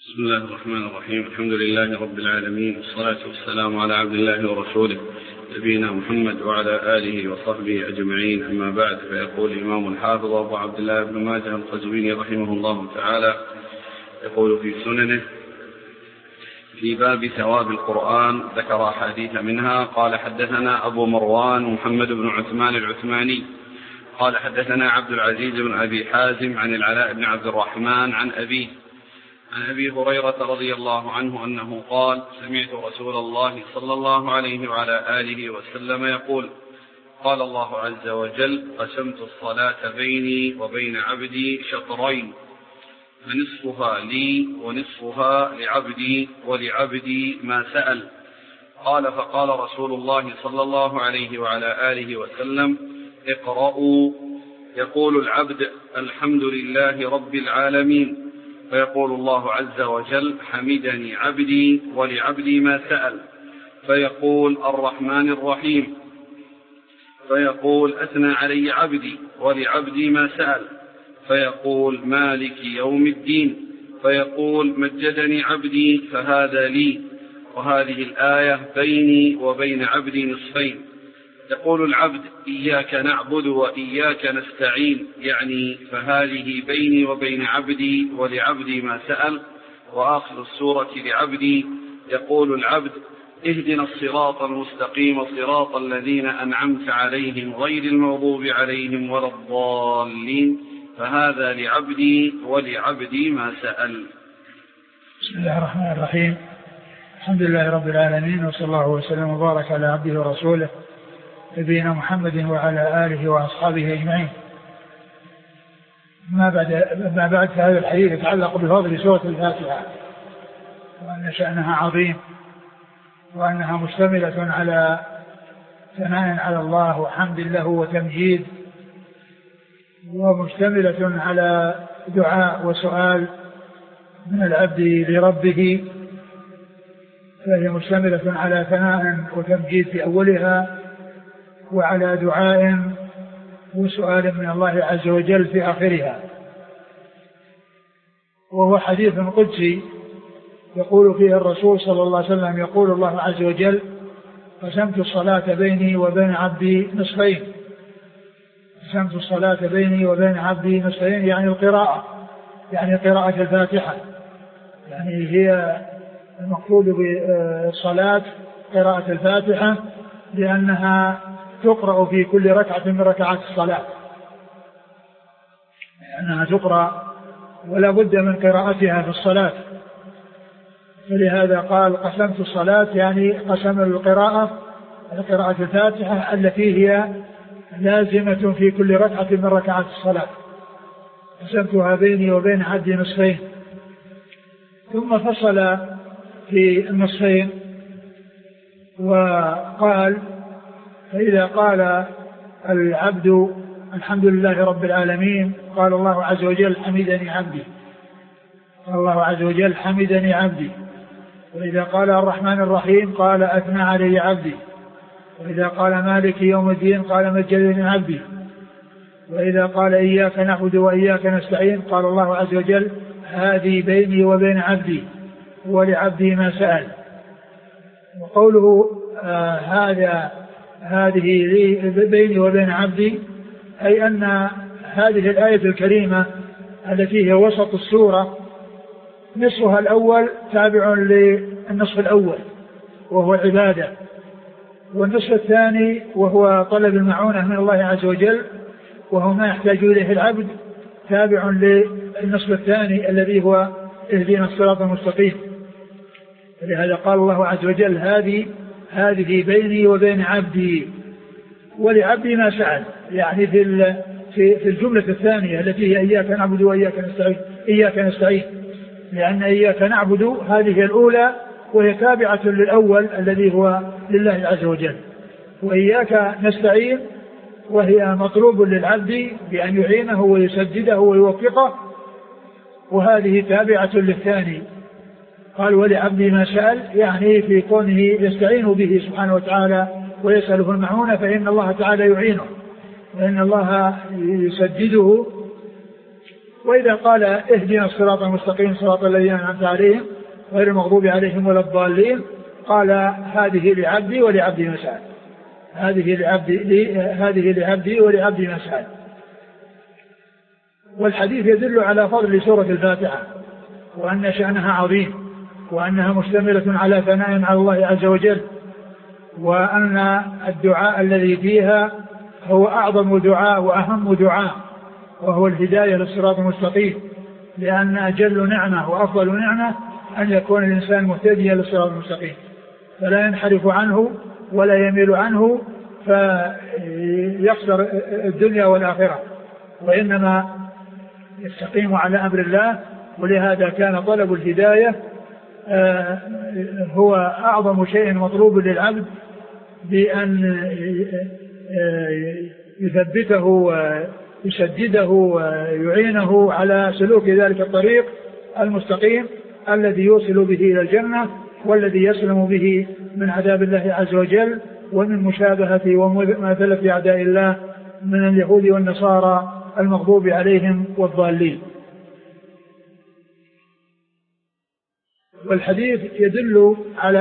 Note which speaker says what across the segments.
Speaker 1: بسم الله الرحمن الرحيم. الحمد لله رب العالمين، والصلاة والسلام على عبد الله ورسوله نبينا محمد وعلى آله وصحبه أجمعين، أما بعد. فيقول الإمام الحافظ أبو عبد الله بن ماجه القزويني رحمه الله تعالى يقول في سننه في باب ثواب القرآن ذكر أحاديث منها. قال حدثنا أبو مروان محمد بن عثمان العثماني قال حدثنا عبد العزيز بن أبي حازم عن العلاء بن عبد الرحمن عن أبي هريرة رضي الله عنه أنه قال: سمعت رسول الله صلى الله عليه وعلى آله وسلم يقول: قال الله عز وجل: قسمت الصلاة بيني وبين عبدي شطرين، فنصفها لي ونصفها لعبدي ولعبدي ما سأل. قال: فقال رسول الله صلى الله عليه وعلى آله وسلم: اقرأوا. يقول العبد: الحمد لله رب العالمين، فيقول الله عز وجل: حمدني عبدي ولعبدي ما سأل. فيقول: الرحمن الرحيم، فيقول: أثنى علي عبدي ولعبدي ما سأل. فيقول: مالك يوم الدين، فيقول: مجدني عبدي فهذا لي. وهذه الآية بيني وبين عبدي نصفين. يقول العبد: إياك نعبد وإياك نستعين، يعني فهذه بيني وبين عبدي ولعبدي ما سأل. وآخر السورة لعبدي. يقول العبد: اهدنا الصراط المستقيم صراط الذين أنعمت عليهم غير المغضوب عليهم ولا الضالين، فهذا لعبدي ولعبدي ما سأل.
Speaker 2: بسم الله الرحمن الرحيم. الحمد لله رب العالمين، وصلى الله وسلم وبارك على عبده ورسوله نبينا محمد وعلى آله وأصحابه أجمعين. ما بعد هذا الحديث يتعلق بفضل سورة الفاتحة، وأن شأنها عظيم، وأنها مشتملة على ثناء على الله وحمد له وتمجيد، ومشتملة على دعاء وسؤال من العبد لربه، فهي مشتملة على ثناء وتمجيد في أولها، وعلى دعاء وسؤال من الله عز وجل في آخرها. وهو حديث قدسي يقول فيه الرسول صلى الله عليه وسلم: يقول الله عز وجل: قسمت الصلاة بيني وبين عبدي نصفين. قسمت الصلاة بيني وبين عبدي نصفين، يعني القراءة، يعني قراءة الفاتحة، يعني هي المقصود بالصلاة قراءة الفاتحة، لأنها تقرأ في كل ركعة من ركعات الصلاة، لأنها تقرأ ولا بد من قراءتها في الصلاة. فلهذا قال: قسمت الصلاة، يعني قسم القراءة قراءة الفاتحة التي هي لازمة في كل ركعة من ركعات الصلاة. قسمتها بيني وبين عبدي نصفين. ثم فصل في النصفين وقال: فإذا قال العبد الحمد لله رب العالمين، قال الله عز وجل: حمدني عبدي. قال الله عز وجل: حمدني عبدي. وإذا قال الرحمن الرحيم، قال: أثنى علي عبدي. وإذا قال مالك يوم الدين، قال: مجدني عبدي. وإذا قال إياك نعبد وإياك نستعين، قال الله عز وجل: هذه بيني وبين عبدي ولعبدي ما سأل. وقوله هذه لي بيني وبين عبدي، أي أن هذه الآية الكريمة التي هي وسط السورة نصفها الأول تابع للنصف الأول وهو العبادة، والنصف الثاني وهو طلب المعونة من الله عز وجل وهو ما يحتاج إليه العبد تابع للنصف الثاني الذي هو اهدنا الصراط المستقيم. لهذا قال الله عز وجل: هذه بيني وبين عبدي ولعبدي ما سأل، يعني في الجملة الثانية التي هي إياك نعبد وإياك نستعين، لأن إياك نعبد هذه الأولى وهي تابعة للأول الذي هو لله عز وجل، وإياك نستعين وهي مطلوب للعبد بأن يعينه ويسدده ويوفقه، وهذه تابعة للثاني. قال: ولعبدي ما سأل، يعني في كونه يستعين به سبحانه وتعالى ويسأله المعونة، فإن الله تعالى يعينه، وإن الله يسدده وإذا قال اهدنا الصراط المستقيم صراط الذين أنعمت عليهم غير المغضوب عليهم ولا الضالين قال هذه لعبدي ولعبدي ما سأل، هذه لعبدي ولعبدي ما سأل. والحديث يدل على فضل سورة الفاتحة وأن شأنها عظيم وأنها مشتملة على ثناء على الله عز وجل، وأن الدعاء الذي فيها هو أعظم دعاء وأهم دعاء وهو الهداية للصراط المستقيم، لأن أجل نعمة وأفضل نعمة أن يكون الإنسان مهتديا للصراط المستقيم فلا ينحرف عنه ولا يميل عنه فيخسر الدنيا والآخرة، وإنما يستقيم على أمر الله. ولهذا كان طلب الهداية هو أعظم شيء مطلوب للعبد، بأن يثبته ويسدده ويعينه على سلوك ذلك الطريق المستقيم الذي يوصل به إلى الجنة والذي يسلم به من عذاب الله عز وجل ومن مشابهة ومماثلة أعداء الله من اليهود والنصارى المغضوب عليهم والضالين. والحديث يدل على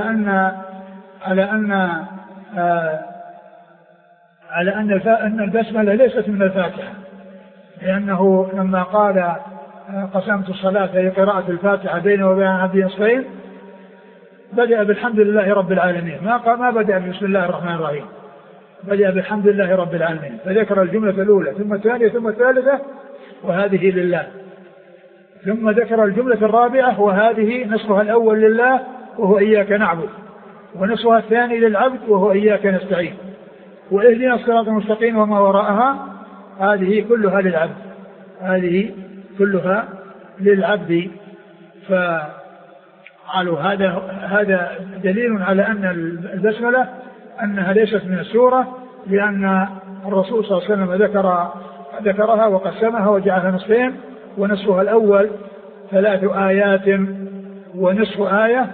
Speaker 2: أن البسملة ليست من الفاتحة، لأنه لما قال قسمت الصلاة في قراءة الفاتحة بيني وبين عبدي نصفين بدأ بالحمد لله رب العالمين، ما بدأ بسم الله الرحمن الرحيم، بدأ بالحمد لله رب العالمين، فذكر الجملة الأولى ثم الثانية ثم الثالثة وهذه لله، ثم ذكر الجملة الرابعة وهذه نصفها الأول لله وهو إياك نعبد، ونصفها الثاني للعبد وهو إياك نستعين، واهدنا الصراط المستقيم وما وراءها هذه كلها للعبد، هذه كلها للعبد. فقالوا هذا دليل على أن البسملة أنها ليست من السورة، لأن الرسول صلى الله عليه وسلم ذكرها وقسمها وجعلها نصفين، ونصفها الأول 3 آيات ونصف آية،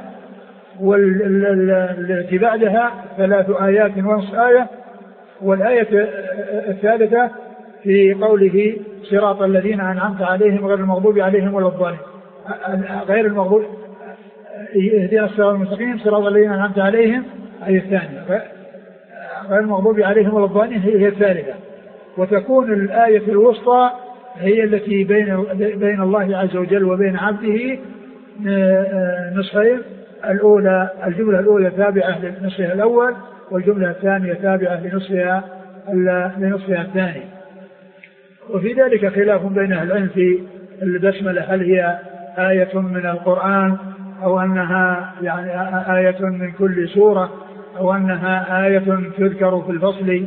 Speaker 2: والتي بعدها 3 آيات ونصف آية، والآية الثالثة في قوله صراط الذين أنعمت عليهم غير المغضوب عليهم ولا الضالين، غير المغضوب اهدنا الصراط المستقيم صراط الذين أنعمت عليهم أي الثانية، غير المغضوب عليهم ولا الضالين هي الثالثة، وتكون الآية الوسطى هي التي بين الله عز وجل وبين عبده نصفين، الجملة الأولى تابعة لنصفها الأول والجملة الثانية تابعة لنصفها الثاني. وفي ذلك خلاف بين أهل العلم في البسملة، هل هي آية من القرآن أو أنها يعني آية من كل سورة أو أنها آية تذكر في الفصل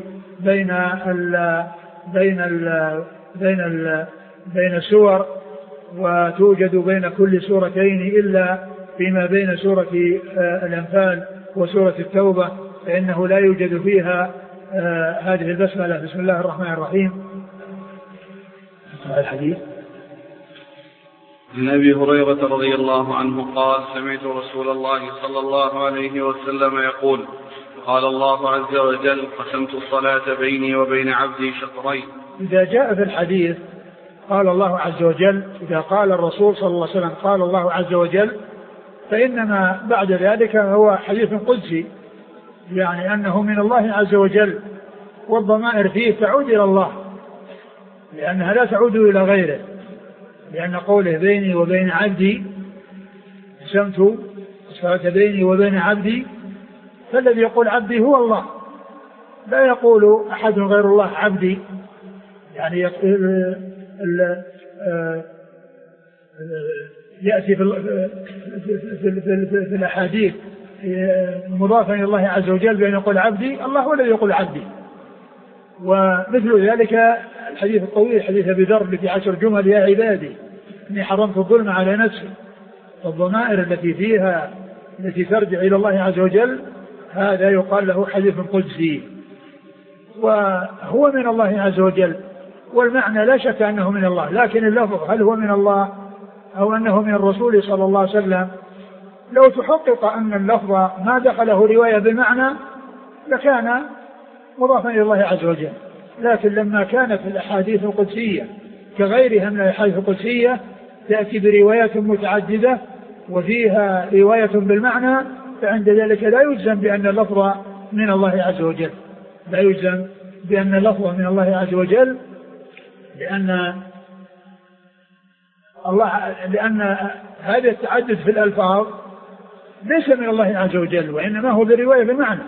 Speaker 2: بين السور وتوجد بين كل سورتين إلا فيما بين سورة الأنفال وسورة التوبة، فإنه لا يوجد فيها هذه البسملة بسم الله الرحمن الرحيم. الحديث
Speaker 1: عن أبي هريرة رضي الله عنه قال سمعت رسول الله صلى الله عليه وسلم يقول قال الله عز وجل قسمت الصلاة بيني وبين عبدي شطرين.
Speaker 2: إذا جاء في الحديث قال الله عز وجل، إذا قال الرسول صلى الله عليه وسلم قال الله عز وجل، فإنما بعد ذلك هو حديث قدسي، يعني أنه من الله عز وجل، والضمائر فيه تعود إلى الله لأنها لا تعود إلى غيره، لأن قوله بيني وبين عبدي قسمت الصلاة بيني وبين عبدي، فالذي يقول عبدي هو الله، لا يقول أحد غير الله عبدي، يعني يأتي في الأحاديث مضافا إلى الله عز وجل بأن يقول عبدي، الله هو الذي يقول عبدي. ومثل ذلك الحديث الطويل حديث أبي ذر في 10 جمل يا عبادي إني حرمت الظلم على نفسي، الضمائر التي فيها التي ترجع إلى الله عز وجل هذا يقال له حديث قدسي، وهو من الله عز وجل، والمعنى لا شك أنه من الله، لكن اللفظ هل هو من الله أو أنه من الرسول صلى الله عليه وسلم، لو تحقق أن اللفظ ما دخله رواية بمعنى لكان مضافا إلى الله عز وجل، لكن لما كانت الأحاديث القدسية كغيرها من الأحاديث القدسية تأتي بروايات متعددة وفيها رواية بالمعنى، فعند ذلك لا يجزم بأن اللفظ من الله عز وجل، لا يجزم بأن اللفظ من الله عز وجل، لأن هذا التعدد في الألفاظ ليس من الله عز وجل، وإنما هو برواية بالمعنى.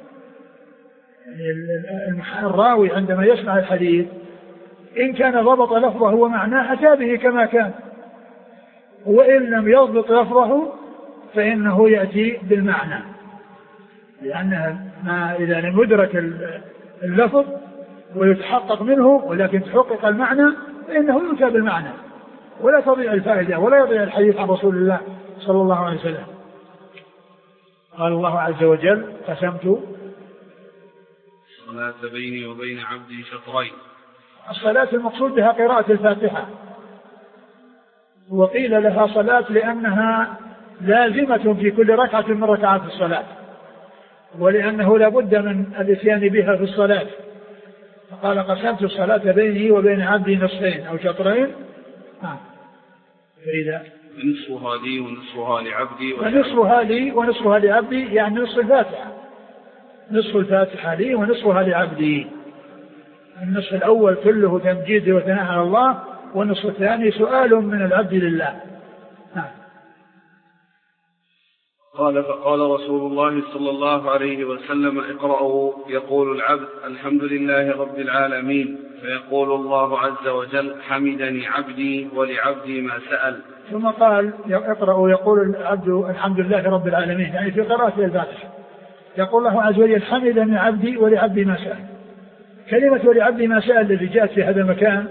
Speaker 2: الراوي عندما يسمع الحديث إن كان ضبط لفظه ومعناه أتى به كما كان، وإن لم يضبط لفظه فإنه يأتي بالمعنى، لأنها إذا لم يدرك اللفظ ويتحقق منه ولكن تحقق المعنى فإنه يؤتى بالمعنى، ولا تضيع الفائدة ولا يضيع الحديث عن رسول الله صلى الله عليه وسلم. قال الله عز وجل: قسمت
Speaker 1: الصلاة بيني وبين عبدي شطرين.
Speaker 2: الصلاة المقصود بها قراءة الفاتحة، وقيل لها صلاة لأنها لازمة في كل ركعة من ركعات الصلاة، ولأنه لا بد من الاتيان بها في الصلاة، فقال: قسمت الصلاة بيني وبين عبدي نصفين أو شطرين.
Speaker 1: نصفها لي ونصفها لعبدي،
Speaker 2: ونصفها لي ونصفها لعبدي، يعني نصف الفاتحة، نصف الفاتحة لي ونصفها لعبدي. النصف الأول كله تمجيد وثناء على الله، والنصف الثاني سؤال من العبد لله.
Speaker 1: فقال رسول الله صلى الله عليه وسلم: اقرأوا. يقول العبد: الحمد لله رب العالمين، فيقول الله عز وجل: حمدني عبدي ولعبدي ما سأل.
Speaker 2: ثم قال: اقرأوا. يقول العبد: الحمد لله رب العالمين، يعني في قراءة الفاتحة يقول الله عز وجل: حمدني عبدي ولعبدي ما سأل. كلمة ولعبدي ما سأل التي جاءت في هذا المكان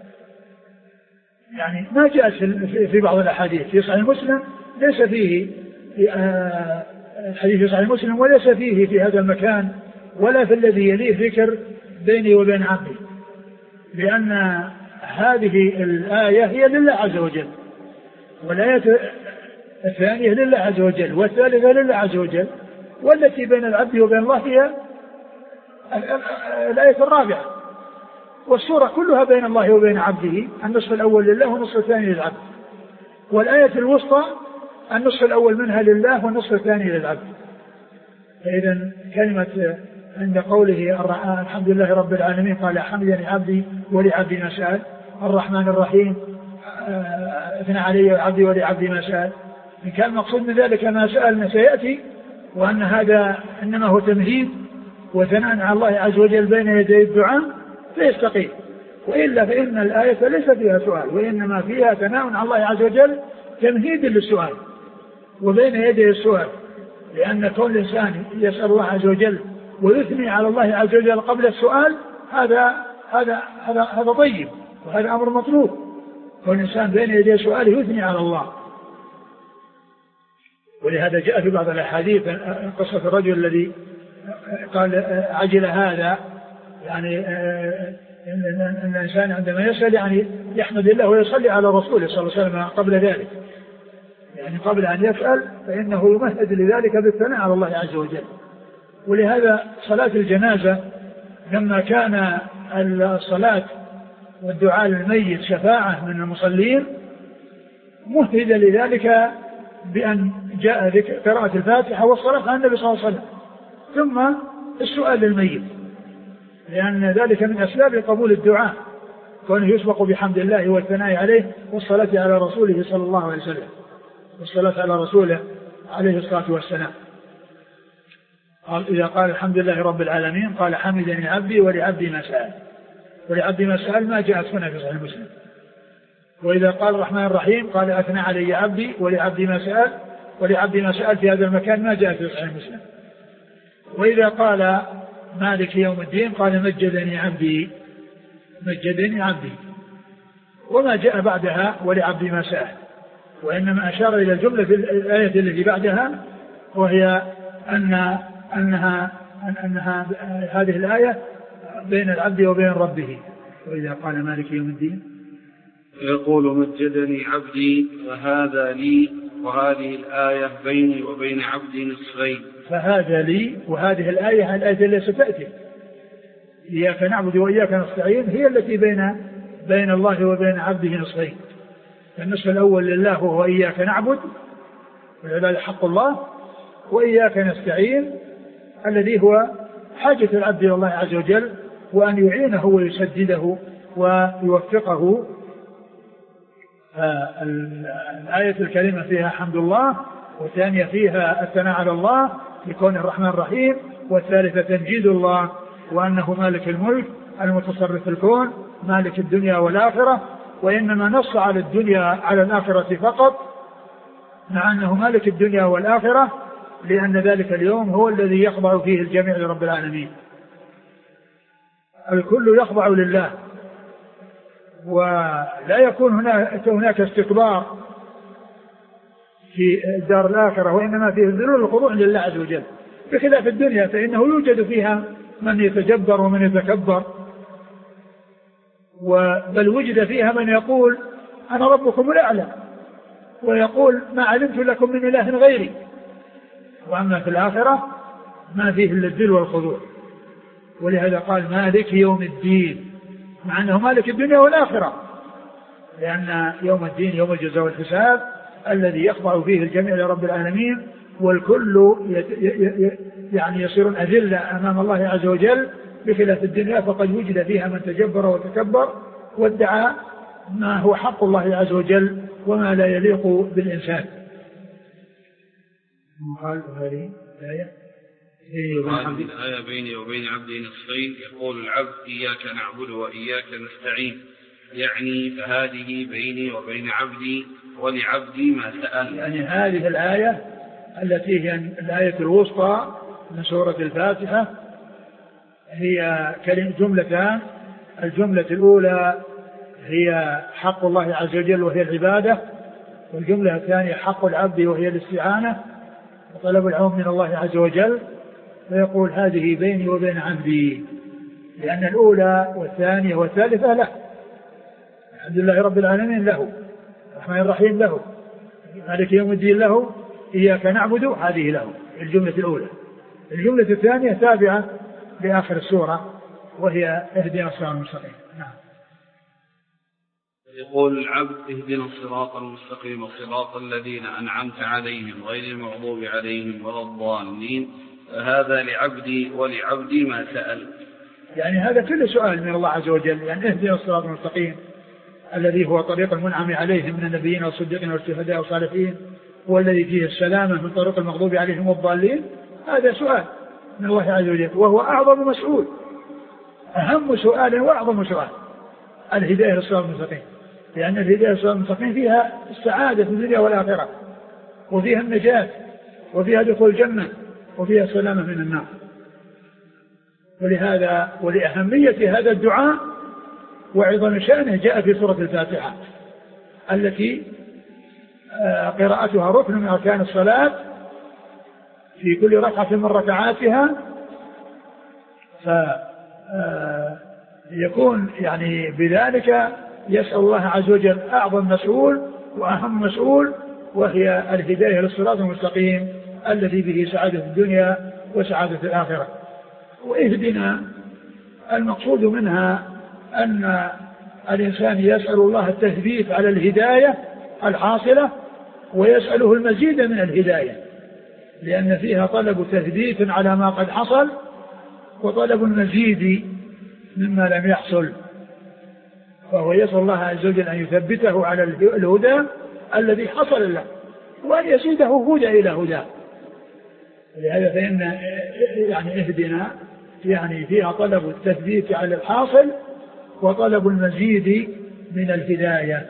Speaker 2: يعني ما جاءت في بعض الأحاديث في صحيح مسلم، ليس فيه الحديث في صحيح مسلم وليس فيه في هذا المكان ولا في الذي يليه ذكر بيني وبين عبدي، لأن هذه الآية هي لله عز وجل، والآية الثانية لله عز وجل، والثالثة لله عز وجل، والتي بين العبد وبين الله هي الآية الرابعة. والسورة كلها بين الله وبين عبده، النصف الأول لله والنصف الثاني للعبد، والآية الوسطى النصف الأول منها لله والنصف الثاني للعبد. فإذا كلمة عند قوله الحمد لله رب العالمين قال: حمدني عبدي ولعبدي ما سأل. الرحمن الرحيم اثنى علي عبدي ولعبدي ما سأل. إن كان المقصود من ذلك ما سأل سيأتي، وأن هذا إنما هو تمهيد وثناء على الله عز وجل بين يدي الدعاء فيستقيم، وإلا فإن الآية ليس فيها سؤال، وإنما فيها ثناء على الله عز وجل تمهيد للسؤال وبين يدي السؤال، لأن كل الإنسان يسأل الله عز وجل ويثني على الله عز وجل قبل السؤال هذا طيب، وهذا أمر مطلوب. كل إنسان بين يدي سؤاله يثني على الله. ولهذا جاء في بعض الأحاديث قصة الرجل الذي قال: عجل هذا، يعني أن الإنسان عندما يسأل يعني يحمد الله ويصلي على رسوله صلى الله عليه وسلم قبل ذلك، يعني قبل أن يسأل فإنه يمهد لذلك بالثناء على الله عز وجل. ولهذا صلاة الجنازة لما كان الصلاة والدعاء للميت شفاعة من المصلين مهد لذلك بأن جاء قراءة الفاتحة والصلاة على النبي صلى الله عليه وسلم، ثم السؤال للميت، لأن ذلك من أسباب قبول الدعاء، كونه يسبق بحمد الله والثناء عليه والصلاة على رسوله صلى الله عليه وسلم، والصلاة على رسوله عليه الصلاة والسلام. إذا قال الحمد لله رب العالمين قال: حمدني عبدي ولعبدي ما سأل. ولعبدي ما سأل ما جاءت هنا في صحيح مسلم. وإذا قال الرحمن الرحيم قال: أثنى علي عبدي ولعبدي ما سأل. ولعبدي ما سأل في هذا المكان ما جاءت في صحيح مسلم. وإذا قال مالك يوم الدين قال: مجدني عبدي، مجدني عبدي. وما جاء بعدها ولعبدي ما سأل، وإنما أشار إلى الجملة في الآية التي بعدها، وهي أنها هذه الآية بين العبد وبين ربه. وإذا قال مالك يوم الدين
Speaker 1: يقول: مجدني عبدي وهذا لي، وهذه الآية بيني وبين عبدي نصفين.
Speaker 2: فهذا لي، وهذه الآية التي ستأتي إياك نعبد وإياك نستعين هي التي بين الله وبين عبده نصفين. النصف الأول لله وهو إياك نعبد والعبادة حق الله، وإياك نستعين الذي هو حاجة العبد إلى الله عز وجل وأن يعينه ويسدده ويوفقه. الآية الكريمة فيها حمد الله، والثانية فيها الثناء على الله بكونه الرحمن الرحيم، والثالثة تمجيد الله وأنه مالك الملك المتصرف في الكون مالك الدنيا والآخرة، وإنما نص على الدنيا على الآخرة فقط مع أنه مالك الدنيا والآخرة، لأن ذلك اليوم هو الذي يخضع فيه الجميع لرب العالمين. الكل يخضع لله، ولا يكون هناك استكبار في الدار الآخرة، وإنما فيه الذلول الخضوع لله عز وجل، بخلاف الدنيا فإنه يوجد فيها من يتجبر ومن يتكبر، بل وجد فيها من يقول أنا ربكم الأعلى، ويقول ما علمت لكم من إله غيري. وأما في الآخرة ما فيه إلا الذل والخضوع، ولهذا قال مالك يوم الدين، مع أنه مالك الدنيا والآخرة، لأن يوم الدين يوم الجزاء والحساب الذي يخضع فيه الجميع لرب العالمين، والكل يعني يصيرون أذلة أمام الله عز وجل، بخلاف الدنيا فقد وجد فيها من تجبر وتكبر وادعى ما هو حق الله عز وجل وما لا يليق بالإنسان.
Speaker 1: هذه الآية بيني وبين عبدي نصفين، يقول العبد إياك نعبد وإياك نستعين، يعني فهذه بيني وبين عبدي ولعبدي ما سأل.
Speaker 2: يعني هذه الآية التي هي الآية الوسطى من سورة الفاتحة هي جملتان. الجملة الأولى هي حق الله عز وجل وهي العبادة، والجملة الثانية حق العبد وهي الاستعانة وطلب العون من الله عز وجل. فيقول هذه بيني وبين عبدي، لأن الأولى والثانية والثالثة له، الحمد لله رب العالمين له، الرحمن الرحيم له، مالك يوم الدين له، إياك نعبد هذه له الجملة الأولى. الجملة الثانية تابعة لآخر السورة وهي اهدنا الصراط المستقيم. نعم.
Speaker 1: يقول العبد اهدنا الصراط المستقيم صراط الذين أنعمت عليهم غير المغضوب عليهم ولا الضالين، فهذا لعبدي ولعبدي ما سأل.
Speaker 2: يعني هذا كل سؤال من الله عز وجل، يعني اهدنا الصراط المستقيم الذي هو طريق المنعم عليهم من النبيين والصديقين والشهداء والصالحين، والذي فيه السلامة من طريق المغضوب عليهم والضالين. هذا سؤال من الله عز وجل، وهو أعظم مسؤول، أهم سؤال وأعظم سؤال الهداية للصراط المستقيم، لأن الهداية للصراط المستقيم فيها السعادة في الدنيا والآخرة، وفيها النجاة، وفيها دخول الجنة، وفيها السلامة من النار. ولهذا ولأهمية هذا الدعاء وعظم شأنه جاء في سورة الفاتحة التي قراءتها ركن من أركان الصلاة في كل ركعة من ركعاتها، فيكون يعني بذلك يسأل الله عز وجل أعظم مسؤول وأهم مسؤول، وهي الهداية للصراط المستقيم الذي به سعادة الدنيا وسعادة الآخرة. وإهدنا المقصود منها أن الإنسان يسأل الله التثبيت على الهداية الحاصلة، ويسأله المزيد من الهداية، لأن فيها طلب تثبيت على ما قد حصل وطلب المزيد مما لم يحصل. فهو يسأل الله عز وجل أن يثبته على الهدى الذي حصل له، وأن يزيده هدى إلى هدى. لهذا فإن يعني اهدنا يعني فيها طلب التثبيت على الحاصل وطلب المزيد من الهداية،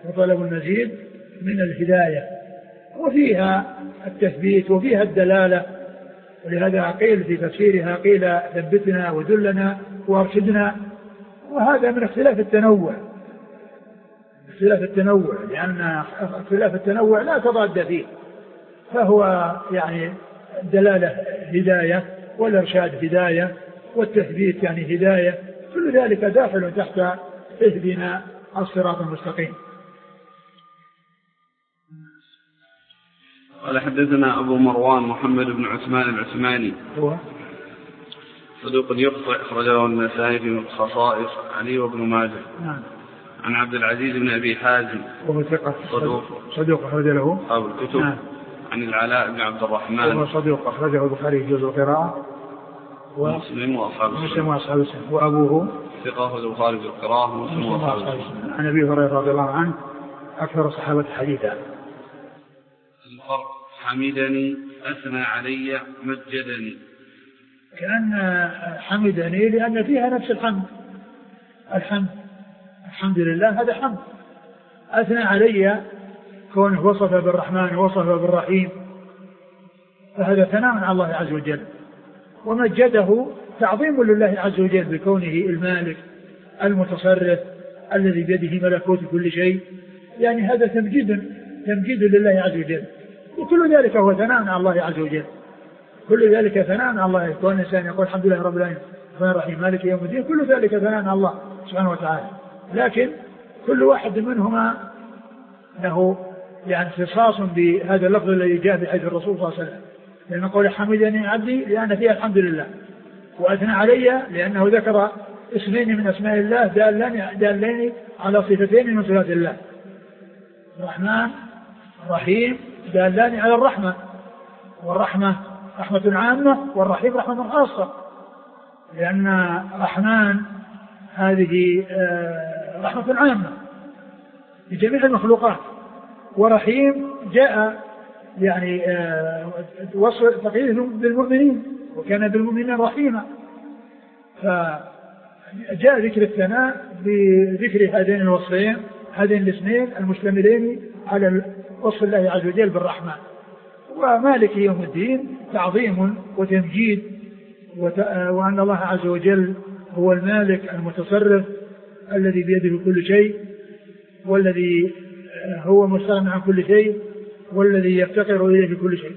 Speaker 2: وفيها التثبيت وفيها الدلالة. ولهذا قيل في تفسيرها قيل ثبتنا ودلنا وارشدنا، وهذا من اختلاف التنوع، لأن اختلاف التنوع لا تضاد فيه، فهو يعني الدلالة هداية والإرشاد هداية والتثبيت يعني هداية، كل ذلك داخل تحت اهدنا الصراط المستقيم.
Speaker 1: قال حدثنا أبو مروان محمد بن عثمان العثماني
Speaker 2: هو
Speaker 1: صدوق يخطئ، أخرجه النسائي في خصائص علي وابن ماجه.
Speaker 2: نعم.
Speaker 1: عن عبد العزيز بن أبي حازم
Speaker 2: وهو ثقة صدوق أخرج له
Speaker 1: أصحاب الكتب.
Speaker 2: نعم.
Speaker 1: عن العلاء بن عبد الرحمن
Speaker 2: وهو صدوق أخرجه البخاري في جزء القراءة
Speaker 1: ومسلم وأصحاب
Speaker 2: السنة. وأبوه
Speaker 1: ثقة أخرج البخاري في القراءة ومسلم وأصحاب السنة.
Speaker 2: عن أبي هريرة رضي الله عنه أكثر الصحابة حديثا.
Speaker 1: الفرق حمدني أثنى علي مجدني.
Speaker 2: كأن حمدني لأن فيها نفس الحمد لله هذا حمد. أثنى علي كونه وصف بالرحمن وصف بالرحيم فهذا ثناء على الله عز وجل. ومجده تعظيم لله عز وجل بكونه المالك المتصرف الذي بيده ملكوت كل شيء، يعني هذا تمجيد لله عز وجل. وكل ذلك هو ثناء على الله عز وجل. كل ذلك ثناء على الله. كون الإنسان يقول الحمد لله رب العالمين الرحمن الرحيم مالك يوم الدين كل ذلك ثناء على الله سبحانه وتعالى. لكن كل واحد منهما له يعني اختصاص بهذا اللفظ الذي جاء بحديث الرسول صلى الله عليه وسلم. لأنه قول حمدني عبدي لأن فيها الحمد لله، وأثنى علي لأنه ذكر اسمين من أسماء الله دالين على صفتين من صفات الله. الرحمن الرحيم دالان على الرحمة، والرحمة رحمة عامة والرحيم رحمة خاصة، لأن الرحمن هذه رحمة عامة لجميع المخلوقات، ورحيم جاء يعني وصف تقييده بالمؤمنين وكان بالمؤمنين رحيما. فجاء ذكر الثناء بذكر هذين الوصفين هذين الاسمين المشتملين على وصف الله عز وجل بالرحمن. ومالك يوم الدين تعظيم وتمجيد وأن الله عز وجل هو المالك المتصرف الذي بيده كل شيء والذي هو مستغنى عن كل شيء والذي يفتقر إليه كل شيء.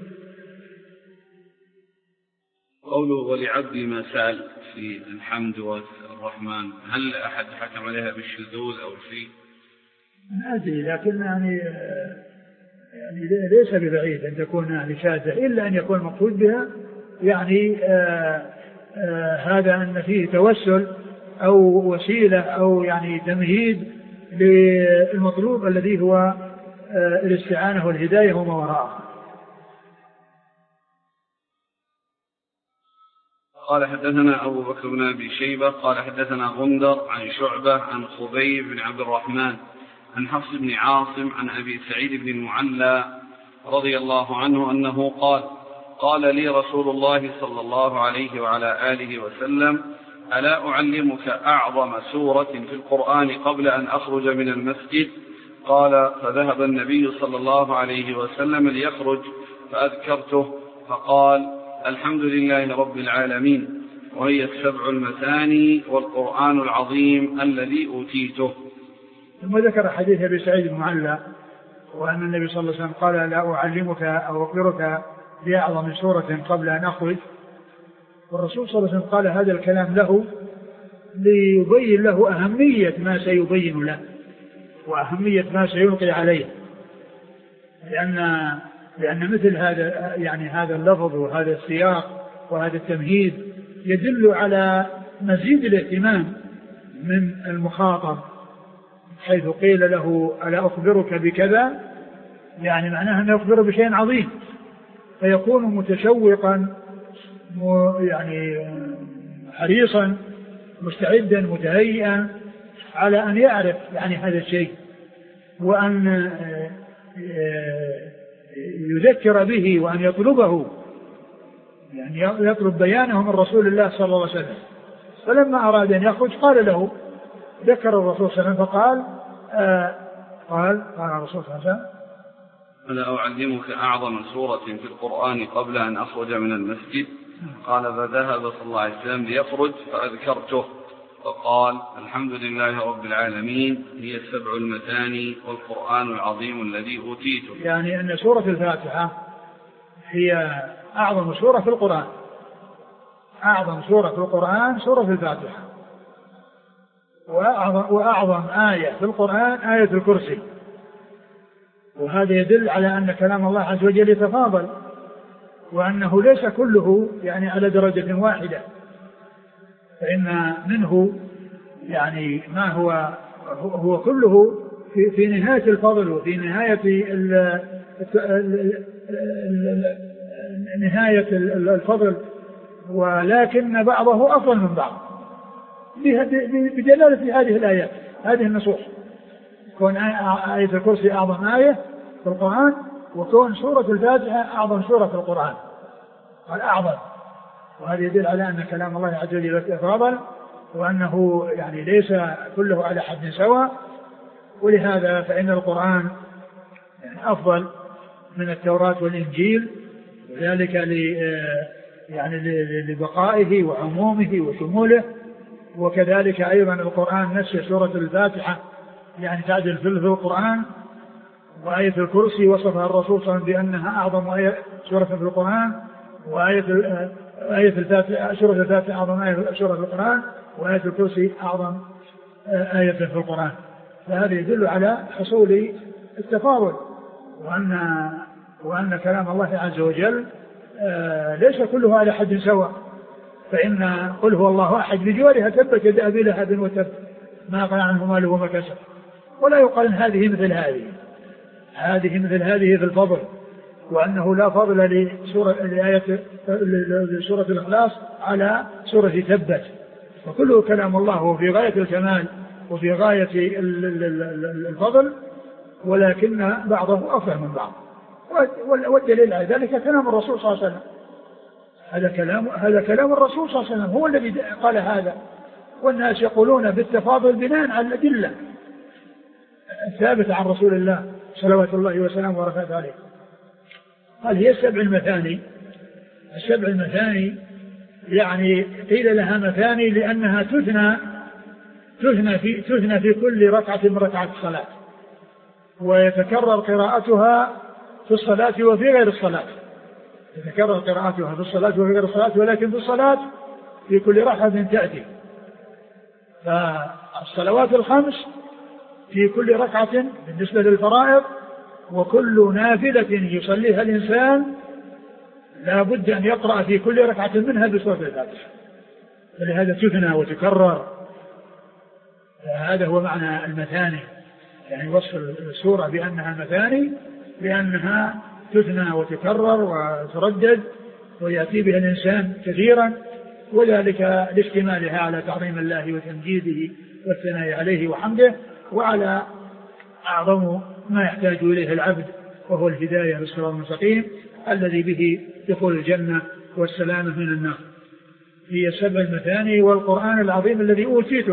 Speaker 1: قوله ولعبدي ما سأل في الحمد والرحمن، هل أحد حكم عليها بالشذوذ أو شيء؟
Speaker 2: ما أدري، لكن يعني ليس ببعيد أن تكون يعني شاذة، إلا أن يكون مقصود بها يعني هذا أن فيه توسل أو وسيلة أو يعني تمهيد للمطلوب الذي هو الاستعانة والهداية وما وراءها.
Speaker 1: قال حدثنا أبو بكر بن أبي شيبة قال حدثنا غندر عن شعبة عن خبيب بن عبد الرحمن عن حفص بن عاصم عن أبي سعيد بن المعلى رضي الله عنه أنه قال لي رسول الله صلى الله عليه وعلى آله وسلم ألا أعلمك أعظم سورة في القرآن قبل أن أخرج من المسجد؟ قال فذهب النبي صلى الله عليه وسلم ليخرج فأذكرته فقال الحمد لله رب العالمين وهي السبع المثاني والقرآن العظيم الذي أوتيته.
Speaker 2: ثم ذكر حديث أبي سعيد بن المعلى وأن النبي صلى الله عليه وسلم قال لا أعلمك أو أخبرك بأعظم سورة قبل أن أخرج. والرسول صلى الله عليه وسلم قال هذا الكلام له ليبين له أهمية ما سيبين له وأهمية ما سيلقي عليه، لأن مثل هذا يعني هذا اللفظ وهذا السياق وهذا التمهيد يدل على مزيد الاهتمام من المخاطب، حيث قيل له ألا أخبرك بكذا، يعني معناه أن يخبر بشيء عظيم فيكون متشوقا يعني حريصا مستعدا متهيئا على أن يعرف يعني هذا الشيء وأن يذكر به وأن يطلبه، يعني يطلب بيانه من رسول الله صلى الله عليه وسلم. فلما أراد أن يخرج قال له ذكر الرسول صلى الله عليه وسلم فقال قال الرسول صلى الله عليه وسلم
Speaker 1: ألا أعلمك أعظم سورة في القرآن قبل أن أخرج من المسجد؟ قال فذهب صلى الله عليه وسلم ليخرج فأذكرته فقال الحمد لله رب العالمين هي السبع المثاني والقرآن العظيم الذي أوتيته. يعني
Speaker 2: أن سورة الفاتحة هي أعظم سورة في القرآن، أعظم سورة في القرآن سورة الفاتحة، وأعظم آية في القرآن آية الكرسي. وهذا يدل على أن كلام الله عز وجل يتفاضل وأنه ليس كله يعني على درجة واحدة، فإن منه يعني ما هو هو كله في نهاية الفضل وفي نهاية نهاية الفضل، ولكن بعضه أفضل من بعض بدلالة هذه الآيات، هذه النصوص. كون آية الكرسي أعظم آية في القرآن، وكون سورة الفاتحة أعظم سورة في القرآن الأعظم، وهذا يدل على أن كلام الله عز وجل يتفاضل، وأنه يعني ليس كله على حد سواء. ولهذا فإن القرآن يعني أفضل من التوراة والإنجيل، وذلك لبقائه وعمومه وشموله. وكذلك أيضا القرآن نفسه سورة الفاتحة يعني تعدل في القرآن، وآية الكرسي وصفها الرسول صلى الله عليه وسلم بأنها أعظم آية سورة في القرآن، وآية الفاتحة سورة الفاتحة أعظم آية سورة في القرآن، وآية الكرسي أعظم آية في القرآن. فهذا يدل على حصول التفاضل، وأن كلام الله عز وجل ليس كله على حد سواء. فإن قل هو الله أحد بجوارها تبت يد أبي لهب وتب ما أغنى عنه ماله وما كسب، ولا يقال هذه مثل هذه مثل هذه في الفضل، وأنه لا فضل لسورة الإخلاص على سورة تبت، وكله كلام الله هو في غاية الكمال وفي غاية الفضل، ولكن بعضه أفضل من بعض. والدليل على ذلك كلام الرسول صلى الله عليه وسلم، هذا كلام الرسول صلى الله عليه وسلم هو الذي قال هذا، والناس يقولون بالتفاضل بناء على الأدلة الثابتة عن رسول الله صلوات الله وسلامه وبركاته عليه. قال هي السبع المثاني يعني قيل لها مثاني لأنها تثنى في كل ركعة من ركعات الصلاة، ويتكرر قراءتها في الصلاة وفي غير الصلاة، تتكرر قراءتها في الصلاة وفي غير الصلاة، ولكن في الصلاة في كل ركعة تأتي. فالصلوات الخمس في كل ركعة بالنسبة للفرائض، وكل نافلة يصليها الإنسان لا بد أن يقرأ في كل ركعة منها بسورة الفاتحة، فلهذا تثنى وتكرر. هذا هو معنى المثاني، يعني وصف السورة بأنها مثاني لأنها تثنى وتكرر وتردد ويأتي بها الإنسان كثيرا، وذلك لاشتمالها على تعظيم الله وتمجيده والثناء عليه وحمده، وعلى أعظم ما يحتاج إليه العبد، وهو الهداية بالصراط المستقيم الذي به دخول الجنة والسلامة من النار. هي السبع المثاني والقرآن العظيم الذي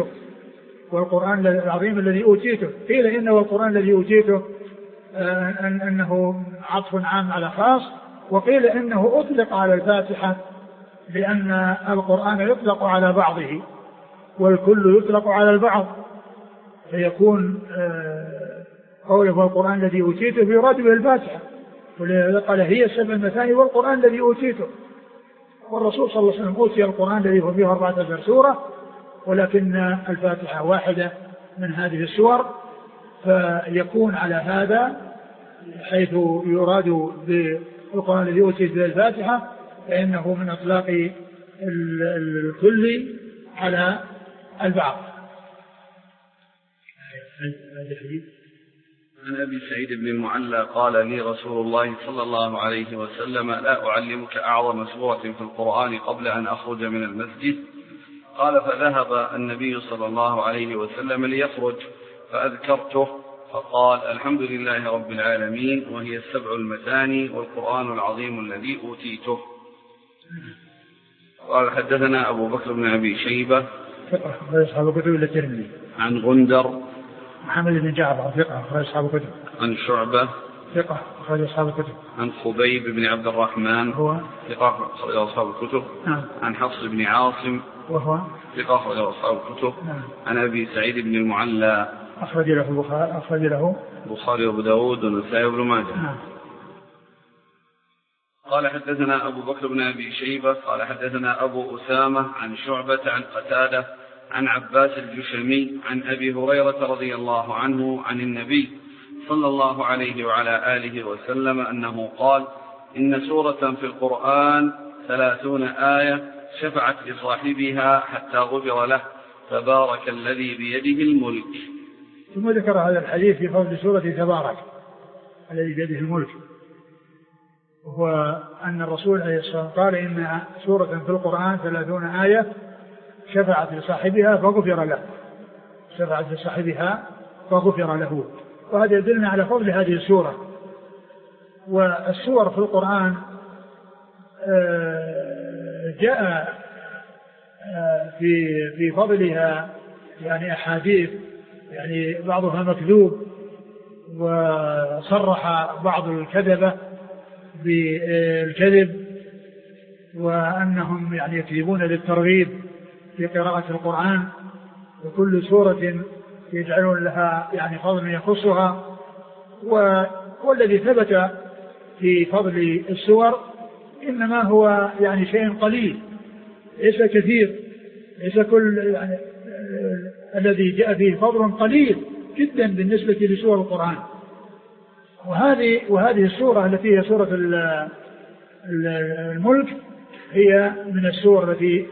Speaker 2: أوتيته، قيل إنه القرآن الذي أوتيته أنه عطف عام على خاص، وقيل إنه أطلق على الفاتحة لأن القرآن يطلق على بعضه والكل يطلق على البعض، فيكون قوله القرآن الذي أوتيته يراد به الفاتحة، ولذلك قال هي السبع المثاني والقرآن الذي أوتيته. والرسول صلى الله عليه وسلم أوتي القرآن الذي هو فيه 14 سورة، ولكن الفاتحة واحدة من هذه السور، فيكون على هذا حيث يراد بالقرآن الذي أوتيت به الفاتحة فإنه من إطلاق الكل على البعض.
Speaker 1: عن أبي سعيد بن المعلى قال لي رسول الله صلى الله عليه وسلم لا أعلمك أعظم سورة في القرآن قبل أن أخرج من المسجد؟ قال فذهب النبي صلى الله عليه وسلم ليخرج فأذكرته فقال الحمد لله رب العالمين وهي السبع المثاني والقرآن العظيم الذي أوتيته. قال حدثنا أبو بكر بن أبي شيبة عن غندر
Speaker 2: محمد بن جعفر ثقة أخرج أصحاب الكتب.
Speaker 1: عن شعبة
Speaker 2: ثقة أخرج أصحاب الكتب.
Speaker 1: عن خبيب بن عبد الرحمن
Speaker 2: هو
Speaker 1: ثقة أخرج أصحاب الكتب. عن حفص بن عاصم
Speaker 2: وهو
Speaker 1: ثقة أخرج أصحاب الكتب. عن أبي سعيد بن المعلى
Speaker 2: أخرج له
Speaker 1: البخاري وأبو داود والنسائي وابن ماجه. قال حدثنا أبو بكر بن أبي شيبة قال حدثنا أبو أسامة عن شعبة عن قتادة عن عباس الجشمي عن أبي هريرة رضي الله عنه عن النبي صلى الله عليه وعلى آله وسلم أنه قال إن سورة في القرآن 30 آية شفعت لصاحبها حتى غفر له تبارك الذي بيده الملك.
Speaker 2: ثم ذكر هذا الحديث في فضل سورة تبارك الذي بيده الملك، وهو أن الرسول عليه الصلاة والسلام قال إن سورة في القرآن 30 آية شفعت لصاحبها فغفر له، شفعت لصاحبها فغفر له. وهذا يدلنا على فضل هذه السورة. والسور في القرآن جاء في فضلها يعني أحاديث، يعني بعضها مكذوب، وصرح بعض الكذبة بالكذب، وأنهم يعني يكذبون للترغيب في قراءة القرآن، وكل سورة يجعلون لها يعني فضل يخصها. والذي ثبت في فضل السور إنما هو يعني شيء قليل ليس كثير، ليس كل يعني الذي جاء فيه فضل قليل جدا بالنسبة لسور القرآن. وهذه السورة التي هي سورة الملك هي من السور التي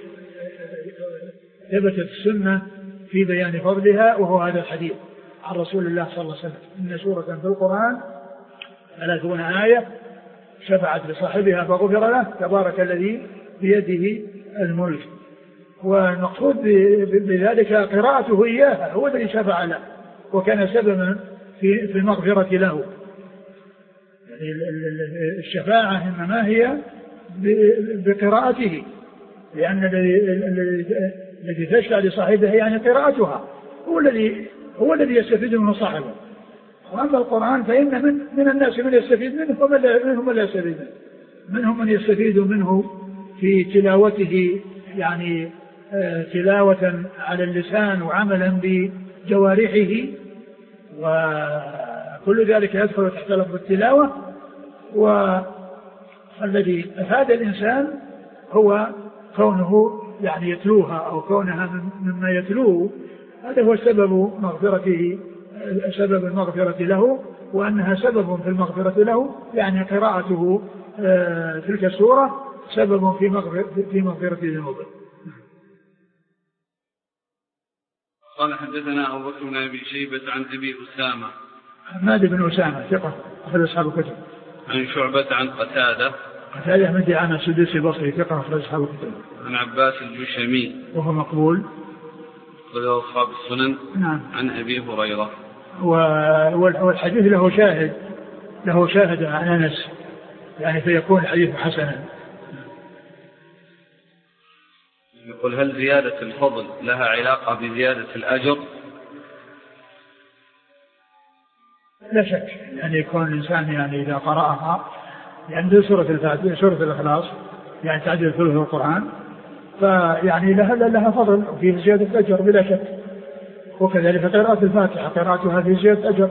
Speaker 2: ثبتت السنة في بيان فضلها، وهو هذا الحديث عن رسول الله صلى الله عليه وسلم إن سورة في القرآن 30 آية شفعت لصاحبها فغفر له تبارك الذي بيده الملك. والمقصود بذلك قراءته إياها، هو الذي شفع له وكان سببا في المغفرة له. يعني الشفاعة إنما هي بقراءته، لأن الذي تشفع لصاحبه يعني قراءتها هو الذي يستفيد منه صاحبه. وأما القرآن فإن من الناس من يستفيد منه ومنهم من لا يستفيد منه. منهم من يستفيد منه في تلاوته يعني تلاوة على اللسان وعملا بجوارحه، وكل ذلك يدخل تحت لفظ التلاوة. والذي أفاد الإنسان هو كونه يعني يتلوها أو كونها مما يتلوه، هذا هو سبب مغفرته، سبب المغفرة له، وأنها سبب في المغفرة له، يعني قراءته تلك السورة سبب في مغفرة ذنوبه.
Speaker 1: قال حدثنا أبو بكر بن أبي شيبة عن أبي أسامة
Speaker 2: حماد بن أسامة ثقة أخرج أصحاب الكتب.
Speaker 1: عن شعبة عن قتادة
Speaker 2: من دعامة السدوسي البصري ثقة أخرج أصحاب الكتب.
Speaker 1: عن عباس الجشمي وهو
Speaker 2: مقبول
Speaker 1: أخرج أصحاب السنن.
Speaker 2: نعم.
Speaker 1: عن أبي هريرة.
Speaker 2: والحديث له شاهد عن أنس، يعني فيكون الحديث حسنا.
Speaker 1: يقول هل زيادة الفضل لها علاقة بزيادة الأجر؟
Speaker 2: لا شك، يعني يكون الإنسان يعني إذا قرأها يعني سورة الفاتحة سورة الإخلاص يعني تعديل ثلث القرآن، فيعني لها فضل وفيه زيادة أجر بلا شك. وكذلك قراءة الفاتحة قراءتها في زيادة أجر.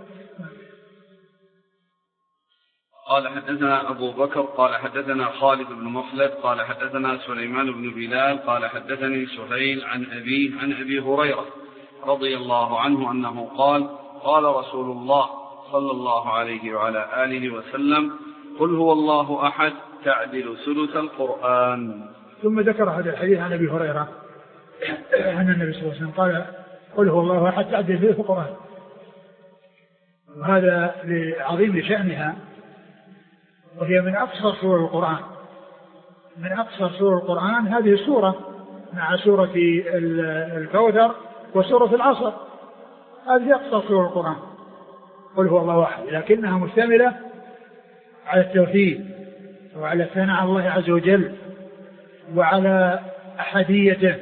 Speaker 1: قال حدثنا أبو بكر قال حدثنا خالد بن مخلد قال حدثنا سليمان بن بلال قال حدثني سهيل عن أبيه عن أبي هريرة رضي الله عنه أنه قال قال رسول الله صلى الله عليه وعلى آله وسلم قل هو الله أحد تعدل ثلث القرآن.
Speaker 2: ثم ذكر هذا الحديث عن أبي هريرة أن النبي صلى الله عليه وسلم قال قل هو الله أحد تعدل ثلث القرآن، وهذا لعظيم شأنها، وهي من أقصر سور القرآن. من أقصر سور القرآن هذه السورة مع سورة الكوثر وسورة العصر، هذه أقصر سور القرآن قل هو الله أحد، لكنها مشتملة على التوحيد وعلى الثناء على الله عز وجل وعلى أحديته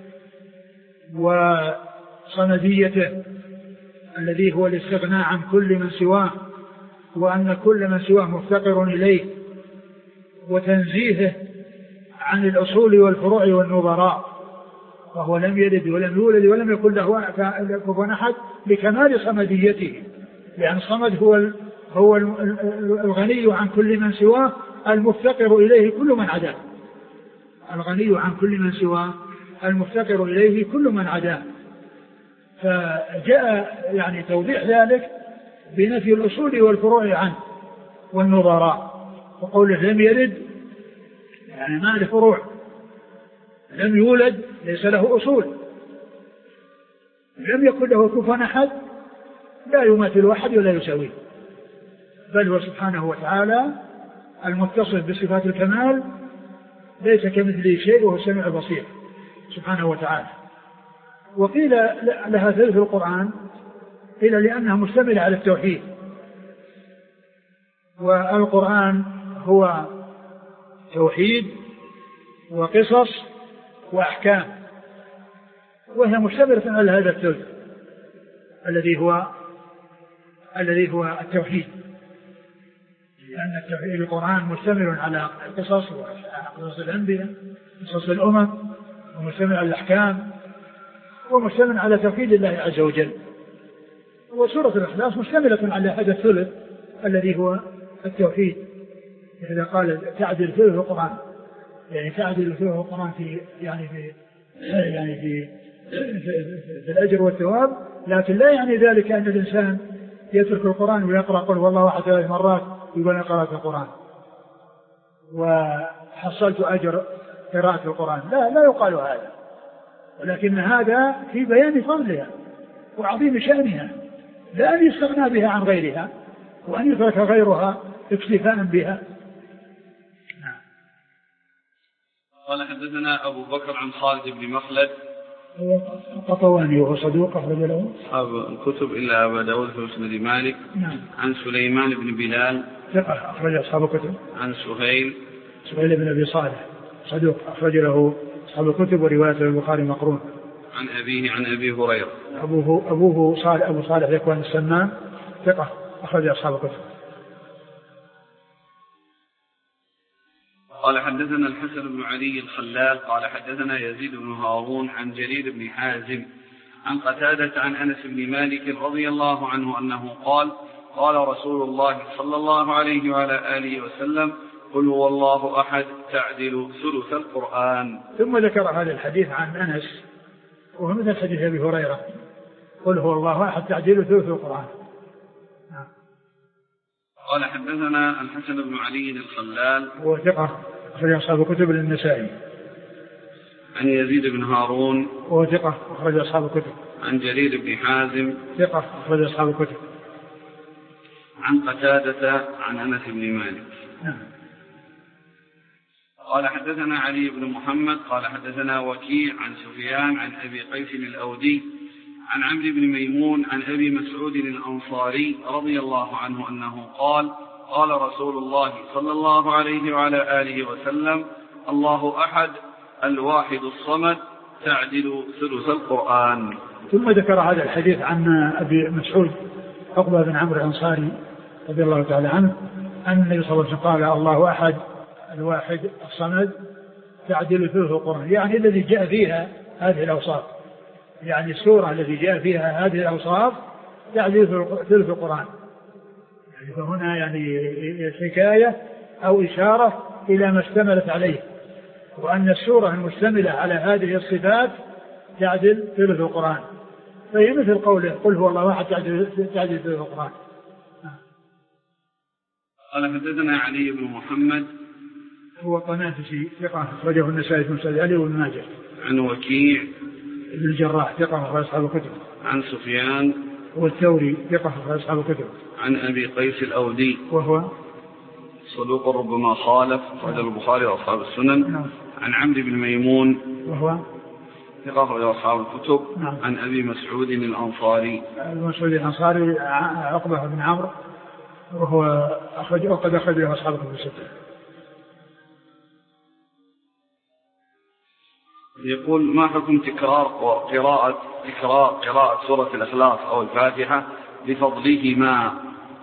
Speaker 2: وصمديته الذي هو الاستغناء عن كل من سواه، وأن كل من سواه مفتقر إليه، وتنزيهه عن الأصول والفروع والنظراء، وهو لم يلد ولم يولد ولم يكن له كفوا أحد لكمال صمديته، لأن الصمد هو الغني عن كل من سواه المفتقر إليه كل من عداه. الغني عن كل من سواه المفتقر إليه كل من عداه. فجاء يعني توضيح ذلك بنفي الأصول والفروع عنه والنظراء، وقوله لم يلد يعني ما له فروع، لم يولد ليس له أصول، لم يكن له كفوا أحد لا يماثل أحد ولا يساويه، بل هو سبحانه وتعالى المتصف بصفات الكمال ليس كمثله شيء وهو السميع البصير سبحانه وتعالى. وقيل لها ثلث القرآن قيل لأنها مشتملة على التوحيد، والقرآن هو توحيد وقصص وأحكام، وهي مشتملة على هذا الثلث الذي هو التوحيد، لأن التوحيد القرآن مشتمل على القصص وقصص الأنبياء قصص الأمم، ومشتمل على الأحكام، ومشتمل على توحيد الله عز وجل. وسورة الإخلاص مشتملة على هذا الثلث الذي هو التوحيد، إذا قال تعدل ثلث القرآن، يعني تعدل ثلث القرآن في الأجر والثواب، لكن لا يعني ذلك أن الإنسان يترك القرآن ويقرأ قل والله أحد 3 مرات يقول أنا قرأت القرآن وحصلت أجر قراءة القرآن، لا يقال هذا، ولكن هذا في بيان فضلها وعظيم شأنها، لا أن يستغنى بها عن غيرها وأن يترك غيرها اكتفاء بها.
Speaker 1: قال حدثنا أبو بكر عن خالد بن مخلد
Speaker 2: القطواني وهو صدوق أخرج له
Speaker 1: أصحاب الكتب إلا أبا داود في مسند مالك.
Speaker 2: نعم.
Speaker 1: عن سليمان بن بلال
Speaker 2: ثقة أخرج أصحاب الكتب.
Speaker 1: عن سهيل
Speaker 2: بن أبي صالح صدوق أخرج له أصحاب الكتب ورواية البخاري مقرون.
Speaker 1: عن أبيه عن أبي هريرة.
Speaker 2: أبو صالح ذكوان السمان ثقة أخرج أصحاب الكتب.
Speaker 1: قال حدثنا الحسن بن علي الخلال قال حدثنا يزيد بن هارون عن جرير بن حازم عن قتادة عن أنس بن مالك رضي الله عنه أنه قال قال رسول الله صلى الله عليه وعلى آله وسلم قل هو الله أحد تعدل ثلث القرآن.
Speaker 2: ثم ذكر هذا الحديث عن أنس وهو مثل حديث أبي هريرة قل هو الله أحد تعدل ثلث القرآن.
Speaker 1: قال حدثنا الحسن بن علي الخلال
Speaker 2: هو ثقة أخرج أصحاب الكتب للنسائي.
Speaker 1: عن يزيد بن هارون
Speaker 2: وهو ثقة أخرج أصحاب الكتب.
Speaker 1: عن جرير بن حازم
Speaker 2: ثقة أخرج أصحاب الكتب.
Speaker 1: عن قتادة عن أنس بن مالك. قال حدثنا علي بن محمد قال حدثنا وكيع عن سفيان عن أبي قيس الأودي عن عمرو بن ميمون عن أبي مسعود الأنصاري رضي الله عنه أنه قال قال رسول الله صلى الله عليه وعلى آله وسلم الله أحد الواحد الصمد تعدل ثلث القرآن.
Speaker 2: ثم ذكر هذا الحديث عن أبي مسعود عقبة بن عمرو الأنصاري رضي الله تعالى عنه أن النبي صلى الله عليه وسلم قال الله أحد الواحد الصمد تعدل ثلث القرآن، يعني الذي جاء فيها هذه الأوصاف، يعني السورة التي جاء فيها هذه الأوصاف تعدل ثلث القرآن. يعني فهنا يعني حكاية أو إشارة إلى ما اشتملت عليه، وأن السورة المشتملة على هذه الصفات تعدل ثلث القرآن، فهي مثل قوله قل هو الله أحد تعدل ثلث القرآن.
Speaker 1: قال حدثنا علي بن محمد
Speaker 2: هو طنافسي ثقة أخرجه النسائي في مسند علي وابن ماجه.
Speaker 1: عن وكيع
Speaker 2: ابن الجراح ثقة أخرج أصحاب الكتب.
Speaker 1: عن سفيان
Speaker 2: والثوري ثقة أخرج أصحاب الكتب.
Speaker 1: عن أبي قيس الأودي
Speaker 2: وهو
Speaker 1: صدوق ربما خالف أخرج البخاري وأصحاب السنن. عن عمرو بن ميمون
Speaker 2: وهو
Speaker 1: ثقة أخرج أصحاب الكتب.
Speaker 2: نعم.
Speaker 1: عن أبي مسعود الأنصاري
Speaker 2: عقبة بن عمرو وهو قد أخرج له أصحاب الكتب الستة.
Speaker 1: يقول ما حكم تكرار قراءة سورة الإخلاص أو الفاتحة لفضلهما؟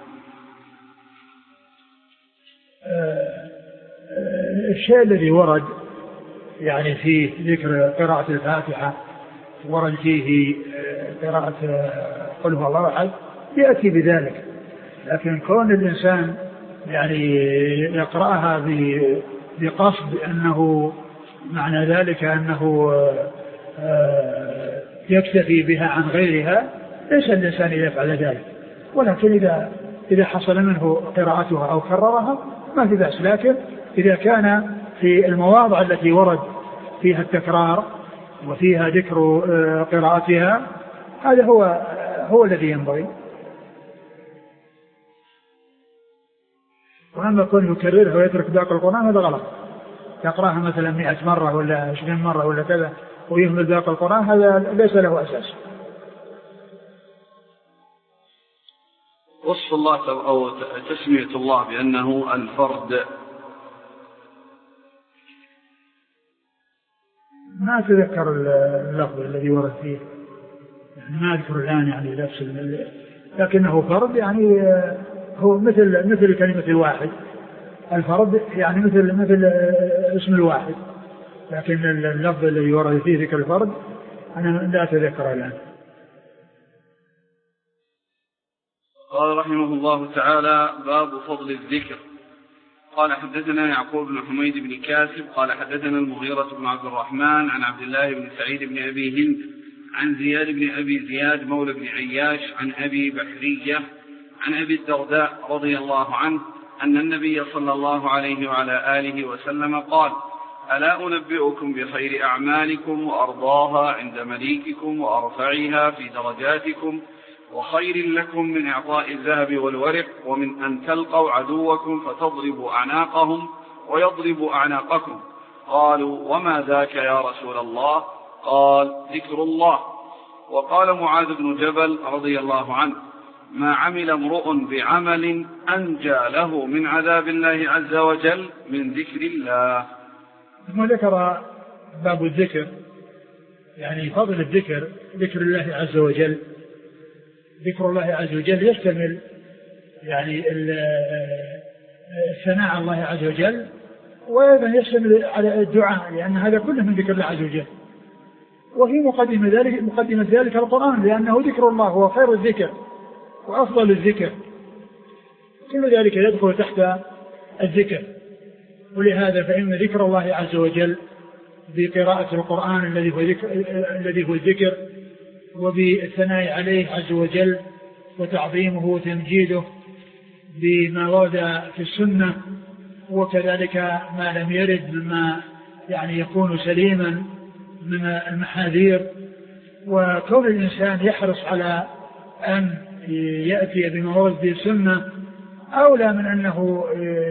Speaker 2: الشيء الذي ورد يعني فيه ذكر قراءة الفاتحة ورد فيه قراءة قل هو الله أحد يأتي بذلك، لكن كون الإنسان يعني يقرأها بقصد أنه معنى ذلك أنه يكتفي بها عن غيرها ليس الإنسان يفعل ذلك، ولكن إذا حصل منه قراءتها أو كررها ما في بأس، لكن إذا كان في المواضع التي ورد فيها التكرار وفيها ذكر قراءتها هذا هو الذي ينبغي. وأما كونه يكررها ويترك باقي القرآن هذا غلط. يقرأها مثلا 100 مرة ولا 20 مرة ولا كذا ويهمل باقي القرآن، هذا ليس له أساس.
Speaker 1: وصف الله أو تسمية الله بأنه الفرد،
Speaker 2: ما أتذكر اللفظ الذي ورد فيه، يعني ما أذكر الآن يعني نفس لكنه فرد، يعني هو مثل كلمة الواحد. الفرد يعني مثل اسم الواحد، لكن اللفظ الذي ورد فيه ذكر الفرد أنا لا أتذكر الآن.
Speaker 1: قال رحمه الله تعالى: باب فضل الذكر. قال حدثنا يعقوب بن حميد بن كاسب قال حدثنا المغيرة بن عبد الرحمن عن عبد الله بن سعيد بن أبي هند عن زياد بن أبي زياد مولى بن عياش عن أبي بحرية عن أبي الدرداء رضي الله عنه أن النبي صلى الله عليه وعلى آله وسلم قال: ألا أنبئكم بخير أعمالكم وأرضاها عند مليككم وأرفعها في درجاتكم وخير لكم من إعطاء الذهب والورق ومن أن تلقوا عدوكم فتضربوا أعناقهم ويضربوا أعناقكم. قالوا: وما ذاك يا رسول الله؟ قال: ذكر الله. وقال معاذ بن جبل رضي الله عنه: ما عمل امرؤ بعمل أنجى له من عذاب الله عز وجل من ذكر الله.
Speaker 2: ثم ذكر باب الذكر، يعني فضل الذكر، ذكر الله عز وجل. ذكر الله عز وجل يشتمل يعني الثناء على الله عز وجل، وأيضا يشتمل على الدعاء، لأن هذا كله من ذكر الله عز وجل. وفي مقدمة ذلك القرآن، لأنه ذكر الله هو خير الذكر وأفضل الذكر، كل ذلك يدخل تحت الذكر. ولهذا فإن ذكر الله عز وجل بقراءة القرآن الذي هو الذكر، وبالثناء عليه عز وجل وتعظيمه وتمجيده بما ورد في السنة، وكذلك ما لم يرد مما يعني يكون سليما من المحاذير. وكون الإنسان يحرص على أن يأتي بما ورد في السنة أولى من أنه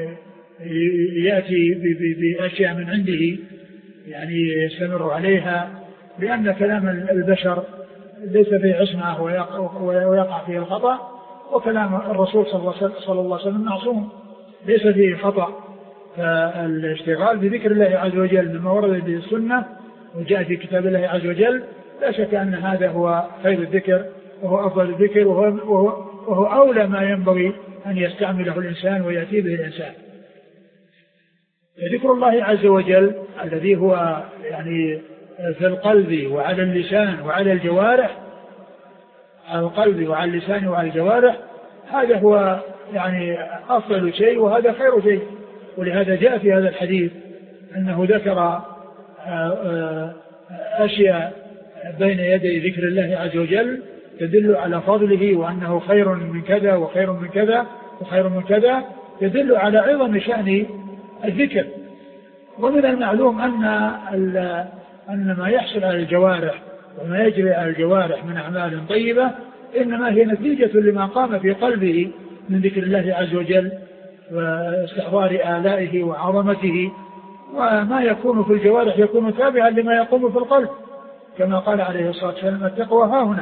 Speaker 2: يأتي بأشياء من عنده يعني يستمر عليها، لأن كلام البشر ليس فيه عصمة ويقع فيه الخطأ، وكلام الرسول صلى الله عليه وسلم معصوم ليس فيه خطأ. فالاشتغال بذكر الله عز وجل مما ورد به السنة وجاء في كتاب الله عز وجل لا شك أن هذا هو خير الذكر وهو أفضل الذكر، وهو أولى ما ينبغي أن يستعمله الإنسان ويأتي به الإنسان. ذكر الله عز وجل الذي هو يعني في القلب وعلى اللسان وعلى الجوارح، على القلب وعلى اللسان وعلى الجوارح، هذا هو يعني أفضل شيء وهذا خير شيء. ولهذا جاء في هذا الحديث أنه ذكر أشياء بين يدي ذكر الله عز وجل تدل على فضله، وأنه خير من كذا وخير من كذا وخير من كذا، يدل على عظم شأن الذكر. ومن المعلوم أن ما يحصل على الجوارح وما يجري على الجوارح من أعمال طيبة إنما هي نتيجة لما قام في قلبه من ذكر الله عز وجل واستحضار آلائه وعظمته. وما يكون في الجوارح يكون تابعا لما يقوم في القلب، كما قال عليه الصلاة والسلام: التقوى هاهنا.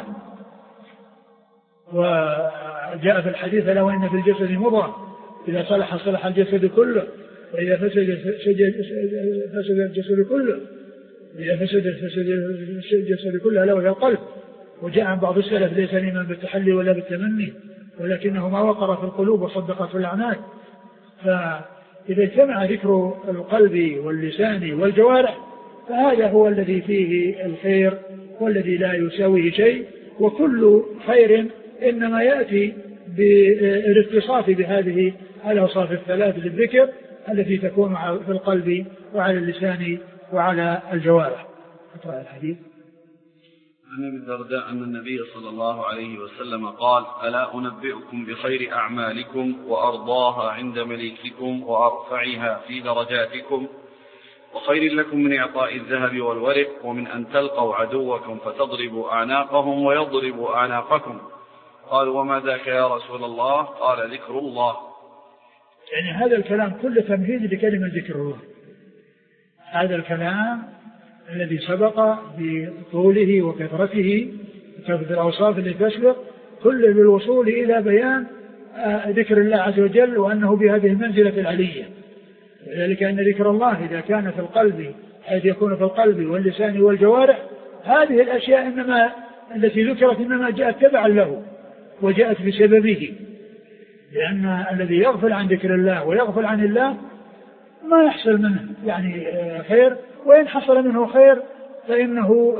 Speaker 2: وجاء في الحديث: ألا وإن في الجسد مضغة إذا صلح صلح الجسد كله، وإذا فسد الجسد كله، إذا فسد الجسد كله ألا وهي القلب. وجاء عن بعض السلف: ليس الإيمان بالتحلي ولا بالتمني ولكنه ما وقر في القلوب وصدقت في الأعناق. فإذا اجتمع ذكر القلب واللسان والجوارح فهذا هو الذي فيه الخير والذي لا يساويه شيء. وكل خير إنما يأتي بالاتصاف بهذه الأوصاف الثلاث للذكر التي تكون في القلب وعلى اللسان وعلى الجوارح. اقرأ الحديث.
Speaker 1: عن أبي الدرداء أن النبي صلى الله عليه وسلم قال: ألا أنبئكم بخير أعمالكم وأرضاها عند مليككم وأرفعها في درجاتكم وخير لكم من إعطاء الذهب والورق ومن أن تلقوا عدوكم فتضربوا أعناقهم ويضربوا أعناقكم. قالوا: وما ذاك يا رسول الله؟ قال: ذكر الله.
Speaker 2: يعني هذا الكلام كله تمهيد لكلمة ذكر الله. هذا الكلام الذي سبق بطوله وكثرته وكثرة الأوصاف التي تسبق كل للوصول إلى بيان ذكر الله عز وجل وأنه بهذه المنزلة العلية. ذلك أن ذكر الله إذا كان في القلب حيث يكون في القلب واللسان والجوارح هذه الأشياء إنما التي ذكرت إنما جاءت تبعا له وجاءت بسببه، لأن الذي يغفل عن ذكر الله ويغفل عن الله ما يحصل منه يعني خير، وإن حصل منه خير فإنه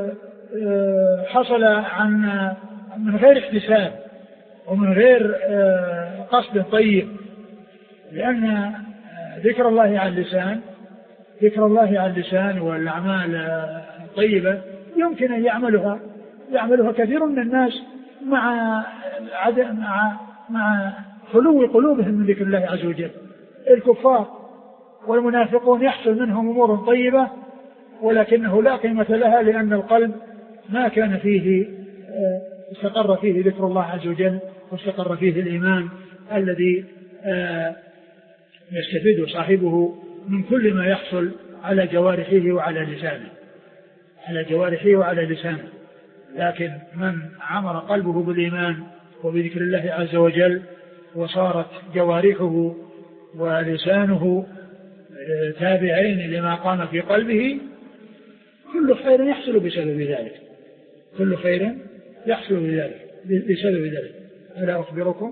Speaker 2: حصل من غير احتساب ومن غير قصد طيب، لأن ذكر الله على اللسان والأعمال الطيبة يمكن أن يعملها كثير من الناس مع خلو قلوبهم من ذكر الله عز وجل. الكفار والمنافقون يحصل منهم أمور طيبة ولكنه لا قيمة لها، لأن القلب ما كان فيه استقر فيه ذكر الله عز وجل واستقر فيه الإيمان الذي يستفيد صاحبه من كل ما يحصل على جوارحه وعلى لسانه. لكن من عمر قلبه بالإيمان وبذكر الله عز وجل وصارت جوارحه ولسانه تابعين لما قام في قلبه كل خير يحصل بسبب ذلك. ألا أخبركم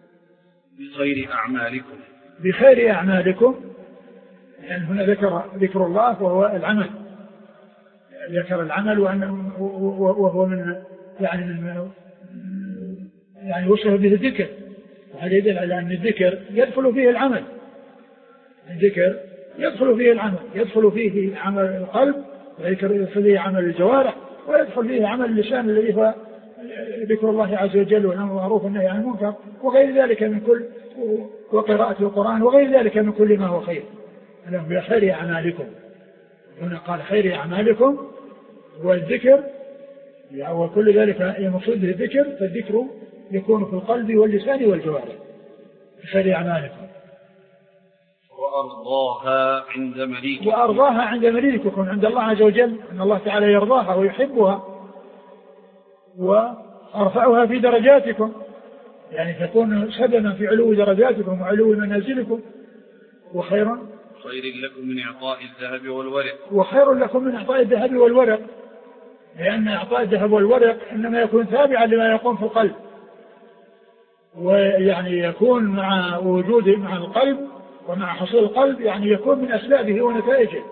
Speaker 2: بخير أعمالكم. يعني هنا ذكر الله وهو العمل، ذكر العمل وهو من يعني وصف به الذكر، وهذا يدل على أن الذكر يدخل فيه العمل. يدخل فيه عمل القلب ويدخل فيه عمل الجوارح ويدخل فيه عمل اللسان الذي هو ذكر الله عز وجل والأمر بالمعروف والنهي عن المنكر وغير ذلك من كل، وقراءة القرآن وغير ذلك من كل ما هو خير. بخير أعمالكم، هنا قال خير أعمالكم والذكر وكل ذلك يمقصود به الذكر، فالذكر يكون في القلب واللسان والجوارح. بخير أعمالكم
Speaker 1: وأرضاها عند
Speaker 2: مليك يكون عند الله عز وجل، أن الله تعالى يرضاها ويحبها وأرفعها في درجاتكم، يعني تكون سببا في علو درجاتكم وعلو منازلكم. وخير
Speaker 1: لكم من إعطاء
Speaker 2: الذهب والورق، لأن إعطاء الذهب والورق إنما يكون تابعا لما يقوم في القلب، ويعني يكون مع وجوده مع القلب ومع حصول القلب، يعني يكون من أسبابه ونتائجه.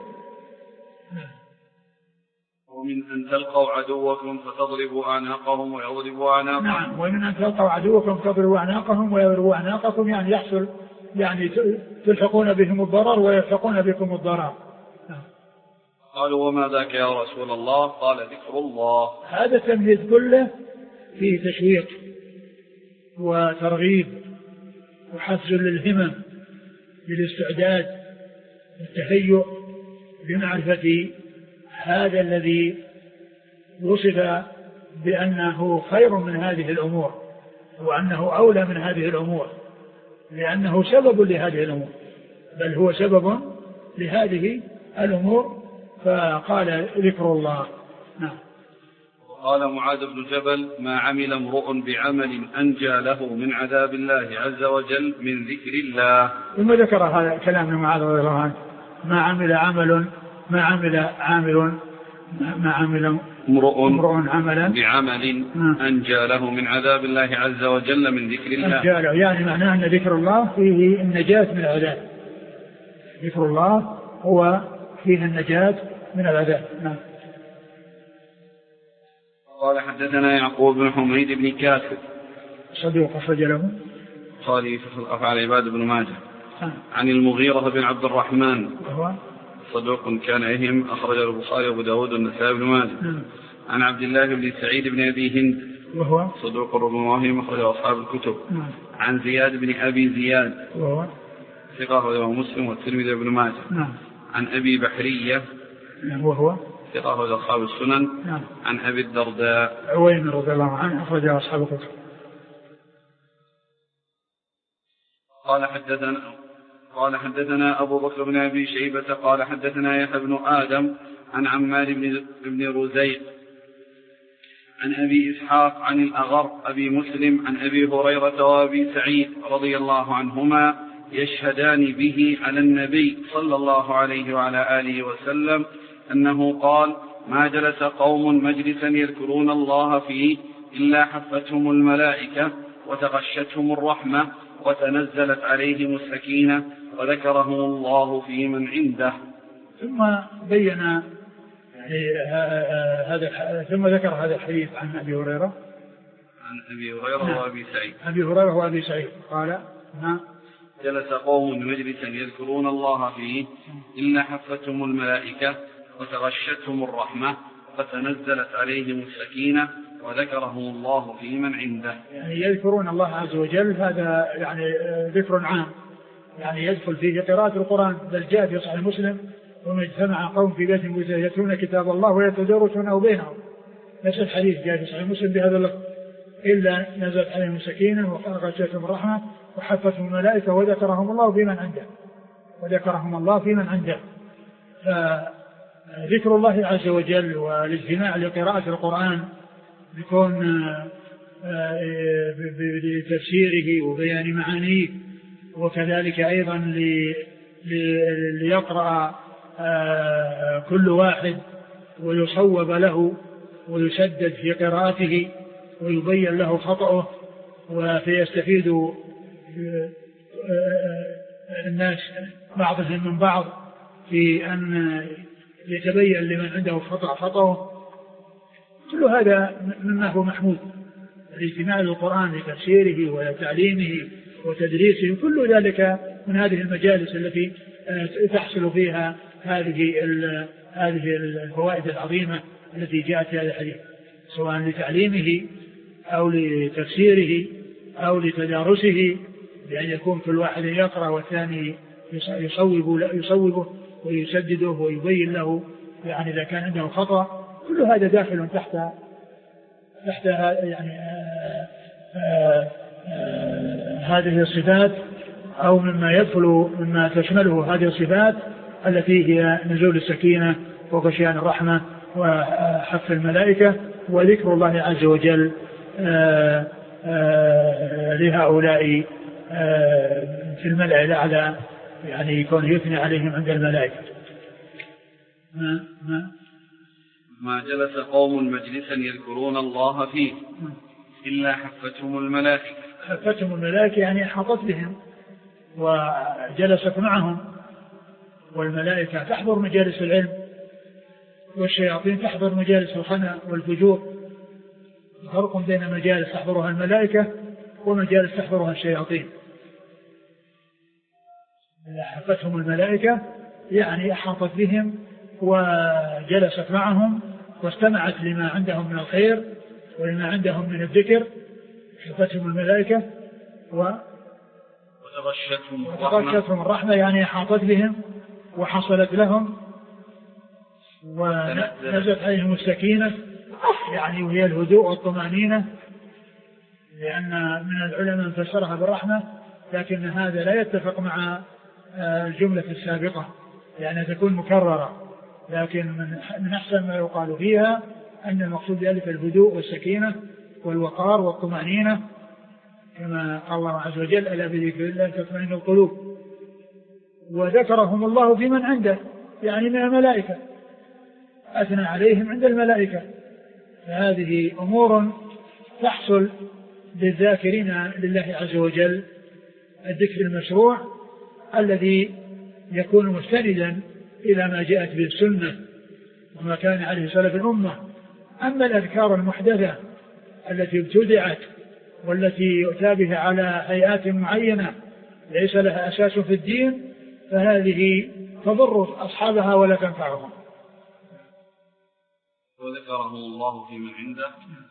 Speaker 1: ومن أن تلقوا عدوكم فتضربوا أعناقهم ويضربوا أعناقكم.
Speaker 2: نعم، ومن أن تلقوا عدوكم فتضربوا أعناقهم ويضربوا أعناقكم، يعني يحصل يعني تلحقون بهم الضرر ويلحقون بكم الضرر.
Speaker 1: قالوا وما ذاك يا رسول الله؟ قال ذكر الله.
Speaker 2: هذا التمهيد كله فيه تشويق وترغيب وحفز للهمم للاستعداد والتهيؤ بمعرفة هذا الذي وصف بأنه خير من هذه الأمور وأنه أولى من هذه الأمور، لأنه سبب لهذه الأمور، بل هو سبب لهذه الأمور، فقال ذكر الله. نعم.
Speaker 1: قال معاذ بن جبل ما عمل امرؤ بعمل أنجى له من عذاب الله عز وجل من ذكر الله.
Speaker 2: ثم ذكر هذا كلام معاذ رضي الله عنه ما عمل امرؤ عملا
Speaker 1: بعمل أنجى له من عذاب الله عز وجل من ذكر الله.
Speaker 2: يعني معناه أن ذكر الله فيه النجاة من العذاب. ذكر الله هو فيه النجاة من العذاب. نعم.
Speaker 1: قال حدثنا يعقوب بن حميد بن كاسب
Speaker 2: صدوق أخرج له
Speaker 1: البخاري في أفعال العباد بن ماجه. عن المغيرة بن عبد الرحمن
Speaker 2: وهو
Speaker 1: صدوق كان يهم أخرج البخاري وأبو داود والنسائي بن ماجه. عن عبد الله بن سعيد بن أبي هند
Speaker 2: وهو
Speaker 1: صدوق ربما وهم أخرج أصحاب الكتب. عن زياد بن أبي زياد
Speaker 2: وهو
Speaker 1: ثقة أخرجه مسلم والترمذي بن ماجه. عن أبي بحرية
Speaker 2: وهو
Speaker 1: ثقة أخرج أصحاب السنن. عن أبي الدرداء
Speaker 2: عويمر رضي الله عنه أخرج أصحاب الكتب.
Speaker 1: قال حدثنا أبو بكر بن أبي شيبة قال حدثنا يحيى بن آدم عن عمار بن رزيق عن أبي إسحاق عن الأغر أبي مسلم عن أبي هريرة وأبي سعيد رضي الله عنهما يشهدان به على النبي صلى الله عليه وعلى آله وسلم أنه قال: ما جلس قوم مجلسا يذكرون الله فيه إلا حفتهم الملائكة وتغشتهم الرحمة وتنزلت عليهم السكينة وذكرهم الله في من عنده.
Speaker 2: ثم ذكر هذا الحديث عن أبي هريرة
Speaker 1: وأبي سعيد.
Speaker 2: أبي هريرة وأبي سعيد قال:
Speaker 1: جلس قوم مجلسا يذكرون الله فيه إلا حفتهم الملائكة وتغشتهم الرحمة وتنزلت عليهم السكينة وذكرهم الله في من عنده.
Speaker 2: يعني يذكرون الله عز وجل، هذا يعني ذكر عام، يعني يدخل فيه قراءة القرآن. بل جاء في صحيح مسلم: وما اجتمع قوم في بيت يتلون كتاب الله ويتدارسونه بينهم. نفس الحديث جاء في صحيح مسلم بهذا اللفظ: إلا نزلت عليهم السكينة وغشيتهم الرحمة وحفتهم الملائكة وذكرهم الله في من عنده. فذكر الله عز وجل والاجتماع لقراءة القرآن بكون لتفسيره وبيان معانيه، وكذلك أيضا ليقرأ كل واحد ويصوب له ويسدد في قراءته ويبين له خطأه، وفيستفيد الناس بعضهم من بعض في أن يتبين لمن عنده خطأه. كل هذا مما هو محمود. الاجتماع للقرآن لتفسيره وتعليمه وتدريسه، كل ذلك من هذه المجالس التي تحصل فيها هذه الفوائد العظيمة التي جاءت في هذا الحديث، سواء لتعليمه أو لتفسيره أو لتدارسه، بأن يكون كل واحد يقرأ والثاني يصوبه ويسدده ويبين له يعني إذا كان عنده خطأ. كل هذا داخل تحت يعني هذه الصفات، أو مما يدخل مما تشمله هذه الصفات التي هي نزول السكينة وغشيان الرحمة وحف الملائكة وذكر الله عز وجل لهؤلاء في الملأ الأعلى، يعني يكون يثني عليهم عند الملائكة.
Speaker 1: ما جلس قوم مجلسا يذكرون الله فيه إلا حفتهم الملائكة.
Speaker 2: حفتهم الملائكة يعني أحاطت بهم وجلست معهم، والملائكة تحضر مجالس العلم، والشياطين تحضر مجالس الخنا والفجور. فرق بين مجالس تحضرها الملائكة ومجالس تحضرها الشياطين. حفتهم الملائكة يعني أحاطت بهم وجلست معهم واستمعت لما عندهم من الخير ولما عندهم من الذكر. حفتهم الملائكة وتغشتهم الرحمة، يعني أحاطت بهم وحصلت لهم، ونزلت عليهم السكينة، يعني وهي الهدوء والطمأنينة، لأن من العلماء من فسرها بالرحمة، لكن هذا لا يتفق مع الجملة السابقة لأنها تكون مكررة، لكن من أحسن ما يقال فيها أن المقصود بذلك الهدوء والسكينة والوقار والطمأنينة، كما قال الله عز وجل: ألا بذكر الله تطمئن القلوب. وذكرهم الله في من عنده، يعني من الملائكة، أثنى عليهم عند الملائكة. فهذه أمور تحصل للذاكرين لله عز وجل، الذكر المشروع الذي يكون مستندا إلى ما جاءت به السنة وما كان عليه سلف الأمة. أما الأذكار المحدثة التي ابتدعت والتي يؤتى بها على هيئات معينة ليس لها أساس في الدين، فهذه تضر أصحابها ولا تنفعهم.
Speaker 1: وذكرهم الله في من عنده.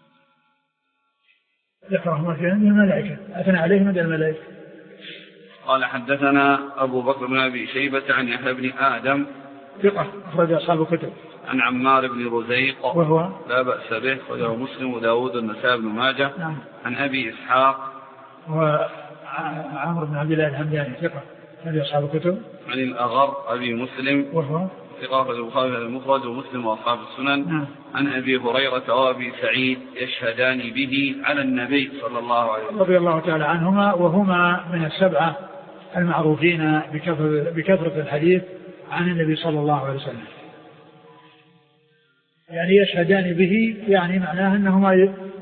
Speaker 2: ذكرهم في عند الملائكة، أثنى عليهم عند الملائكة.
Speaker 1: قال: حدثنا أبو بكر بن أبي شيبة عن يحيى بن آدم
Speaker 2: ثقة أخرج أصحاب الكتب.
Speaker 1: عن عمار بن رزيق
Speaker 2: وهو
Speaker 1: لا بأس به، وله مسلم وداود والنسائي بن ماجه.
Speaker 2: نعم.
Speaker 1: عن أبي إسحاق
Speaker 2: عمرو بن عبد الله الهمداني ثقة هذه أصحاب الكتب.
Speaker 1: عن الأغر أبي مسلم
Speaker 2: وهو
Speaker 1: ثقة البخاري المفرد ومسلم وأصحاب السنن. عن أبي هريرة وأبي سعيد يشهدان به على النبي صلى الله عليه وسلم
Speaker 2: رضي الله تعالى عنهما، وهما من السبعة المعروفين بكثرة الحديث عن النبي صلى الله عليه وسلم. يعني يشهدان به يعني معناه أنهما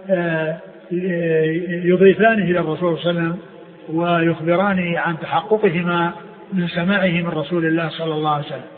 Speaker 2: يضيفانه إلى الرسول صلى الله عليه وسلم ويخبران عن تحققهما من سماعه من رسول الله صلى الله عليه وسلم.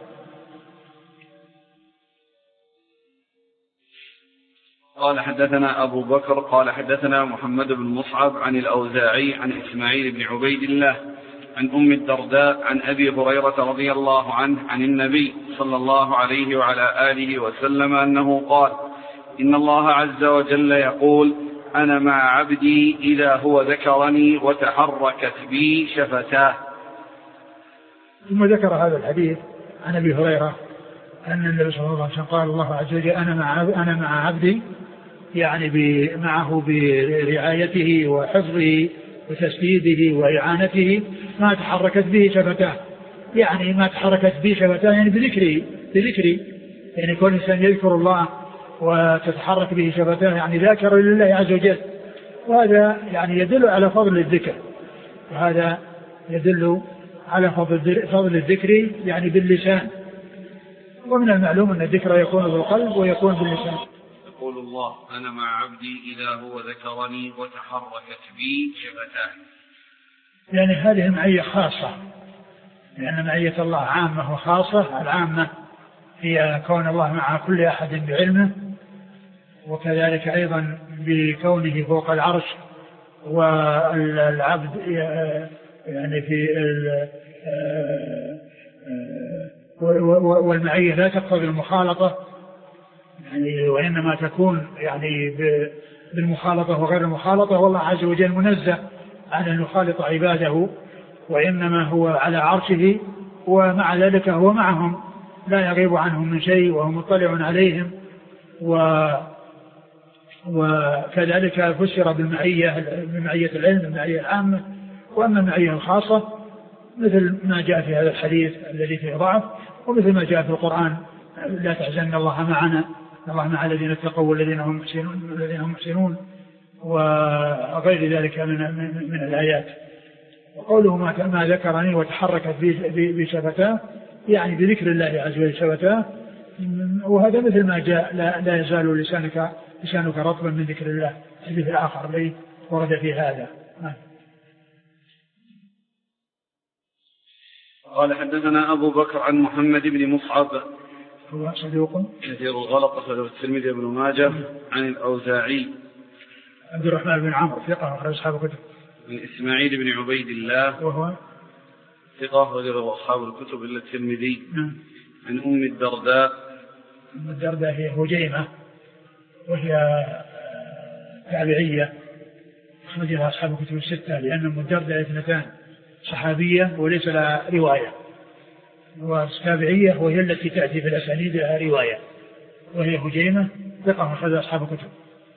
Speaker 1: قال حدثنا أبو بكر قال حدثنا محمد بن مصعب عن الأوزاعي عن إسماعيل بن عبيد الله عن أم الدرداء عن أبي هريرة رضي الله عنه عن النبي صلى الله عليه وعلى آله وسلم أنه قال: إن الله عز وجل يقول: أنا مع عبدي إذا هو ذكرني وتحركت بي شفتاه.
Speaker 2: ثم ذكر هذا الحديث عن أبي هريرة أن النبي صلى الله عليه وسلم قال: الله عز وجل أنا مع عبدي، يعني معه برعايته وحفظه وتسديده وإعانته ما تحركت به شفتاه. يعني ما تحركت به شفتاه يعني بذكري يعني كل إنسان يذكر الله وتتحرك به شفتاه يعني ذاكر لله عز وجل، وهذا يعني يدل على فضل الذكر، وهذا يدل على فضل الذكر يعني باللسان. ومن المعلوم أن الذكر يكون بالقلب ويكون باللسان.
Speaker 1: يقول الله: أنا مع عبدي إذا هو ذكرني وتحركت بي شفتاه.
Speaker 2: يعني هذه المعية خاصة، لأن معية الله عامة وخاصة. العامة هي كون الله مع كل أحد بعلمه، وكذلك أيضا بكونه فوق العرش، والعبد يعني في والمعية لا تقتضي المخالطة يعني، وإنما تكون يعني بالمخالطة وغير المخالطة. والله عز وجل منزه عن أن يخالط عباده، وإنما هو على عرشه، ومع ذلك هو معهم لا يغيب عنهم من شيء وهو مطلع عليهم. وكذلك فسر بمعية العلم المعية العامة. وأما المعية الخاصة مثل ما جاء في هذا الحديث الذي فيه ضعف، ومثل ما جاء في القرآن: لا تحزن الله معنا، الله مع الذين اتقوا والذين هم محسنون، وغير ذلك من الآيات. وقوله ما ذكرني وتحركت بشفتاه يعني بذكر الله عز وجل شفتاه، وهذا مثل ما جاء: لا يزال لسانك رطبا من ذكر الله. الحديث الآخر الذي ورد في هذا.
Speaker 1: قال حدثنا أبو بكر عن محمد بن مصعب
Speaker 2: هو صدوق
Speaker 1: كثير الغلط أخرجه الترمذي بن ماجه. عن الأوزاعي
Speaker 2: عبد الرحمن بن عمرو ثقة أخرج أصحاب الكتب.
Speaker 1: من إسماعيل بن عبيد الله
Speaker 2: وهو
Speaker 1: ثقة أخرجه أصحاب الكتب إلا الترمذي. عن أم الدرداء.
Speaker 2: أم الدرداء هي هجيمة، وهي تابعية أخرجها أصحاب الكتب الستة، لأن أم الدرداء اثنتان: صحابية وليس لها رواية، والتابعية وهي التي تأتي في الأسانيد لها رواية، وهي هجيمة ثقة أخرجها أصحاب الكتب.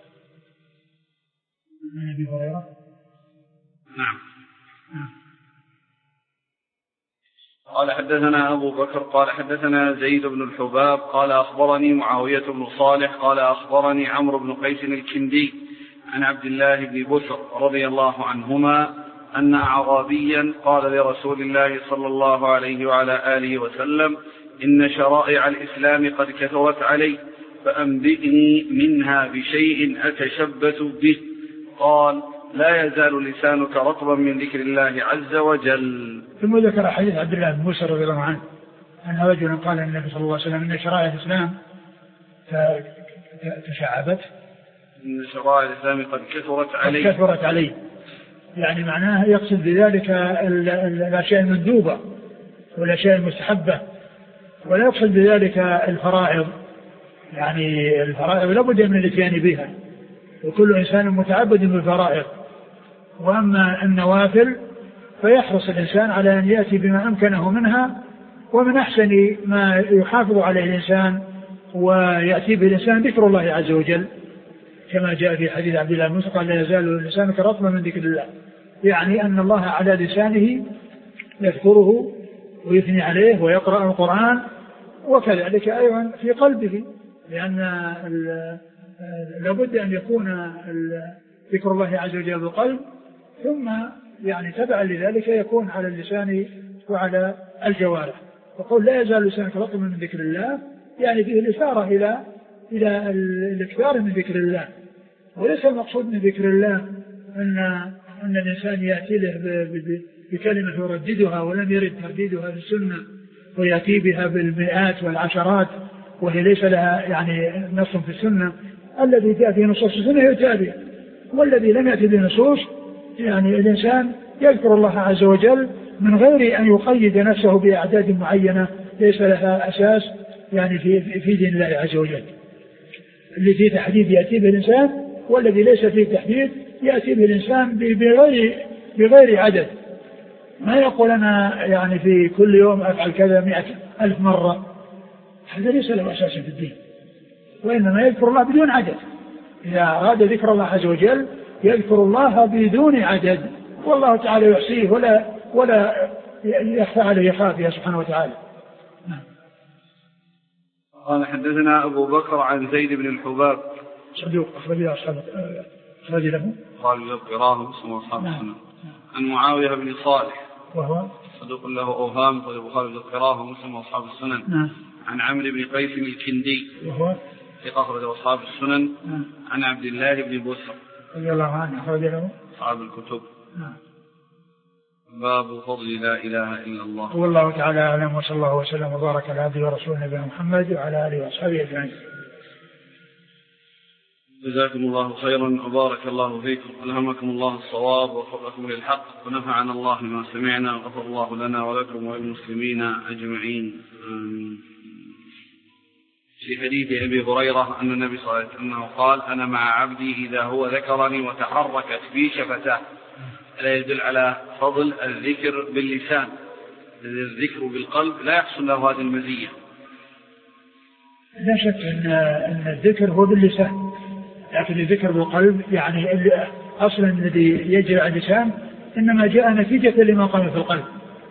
Speaker 2: من أبي هريرة.
Speaker 1: نعم. قال حدثنا أبو بكر قال حدثنا زيد بن الحباب قال أخبرني معاوية بن صالح قال أخبرني عمرو بن قيس الكندي عن عبد الله بن بسر رضي الله عنهما أن أعرابيا قال لرسول الله صلى الله عليه وعلى آله وسلم: إن شرائع الإسلام قد كثرت علي، فأنبئني منها بشيء أتشبث به. قال: لا يزال لسانك رطبا من ذكر الله عز وجل.
Speaker 2: ثم ذكر حديث عبد الله بن بسر رضي الله عنه أن رجلا قال للنبي صلى الله عليه وسلم: إن شرائع الإسلام تشعبت،
Speaker 1: إن شرائع الإسلام قد كثرت علي.
Speaker 2: يعني معناه يقصد بذلك الأشياء المندوبة والأشياء المستحبة، ولا يقصد بذلك الفرائض. يعني الفرائض لابد من الاتيان بها، وكل إنسان متعبد بالفرائض. وأما النوافل فيحرص الإنسان على أن يأتي بما أمكنه منها، ومن أحسن ما يحافظ عليه الإنسان ويأتي به الإنسان ذكر الله عز وجل، كما جاء في حديث عبد الله بن مسعود: قال: لا يزال لسانك رطبا من ذكر الله. يعني أن الله على لسانه يذكره ويثني عليه ويقرأ القرآن، وكذلك أيضا في قلبه، لأن لابد أن يكون ذكر الله عز وجل بالقلب، ثم يعني تبعا لذلك يكون على اللسان وعلى الجوارح. وقل لا يزال لسانك رطبا من ذكر الله، يعني فيه الإشارة إلى الإكثار من ذكر الله. وليس المقصود من ذكر الله أن الإنسان يأتي له بكلمة يرددها ولم يرد ترديدها في السنة، ويأتي بها بالمئات والعشرات وهي ليس لها يعني نص في السنة. الذي جاء في نصوص السنة يتابع، والذي لم يأتي بنصوص يعني الإنسان يذكر الله عز وجل من غير أن يقيد نفسه بأعداد معينة ليس لها أساس يعني في دين الله عز وجل. اللي فيه تحديد يأتي به الإنسان، والذي ليس فيه تحديد يأتي به الإنسان بغير عدد. ما يقول أنا يعني في كل يوم أفعل كذا 100,000 مرة، هذا ليس له أساس في الدين، وإنما يذكر الله بدون عدد. إذا أراد ذكر الله عز وجل يذكر الله بدون عدد، والله تعالى يحصيه ولا يخفى عليه خافية سبحانه وتعالى.
Speaker 1: قال حدثنا أبو بكر عن زيد بن الحباب
Speaker 2: صدوق أخرج له أصحاب له
Speaker 1: قال القراءة مسلم وأصحاب السنة. عن معاوية بن صالح
Speaker 2: وهو
Speaker 1: صدوق له أوهام قال البخاري القراءة مسلم وأصحاب السنن. عن عمرو بن قيس الكندي
Speaker 2: وهو
Speaker 1: أخرج أصحاب السنن. عن عبد الله بن بسر
Speaker 2: رضي الله عنه أخرج له
Speaker 1: أصحاب الكتب. باب فضل لا إله إلا الله.
Speaker 2: والله تعالى أعلم، وصلى الله وسلم وبارك على عبده ورسوله نبينا محمد وعلى آله وأصحابه أجمعين.
Speaker 1: جزاكم الله خيرا وبارك الله فيكم، ألهمكم الله الصواب ووفقكم للحق، ونفعنا الله بما سمعنا، وغفر الله لنا ولكم وللمسلمين أجمعين. في حديث أبي هريرة أن النبي صلى الله عليه وسلم قال: أنا مع عبدي إذا هو ذكرني وتحركت بي شفتاه. لا يدل على فضل الذكر باللسان، الذكر بالقلب لا يحصل له هذه المزية.
Speaker 2: لا شك أن الذكر هو باللسان، لكن الذكر بالقلب يعني أصلا الذي يجري على اللسان إنما جاء نتيجة لما قام في القلب.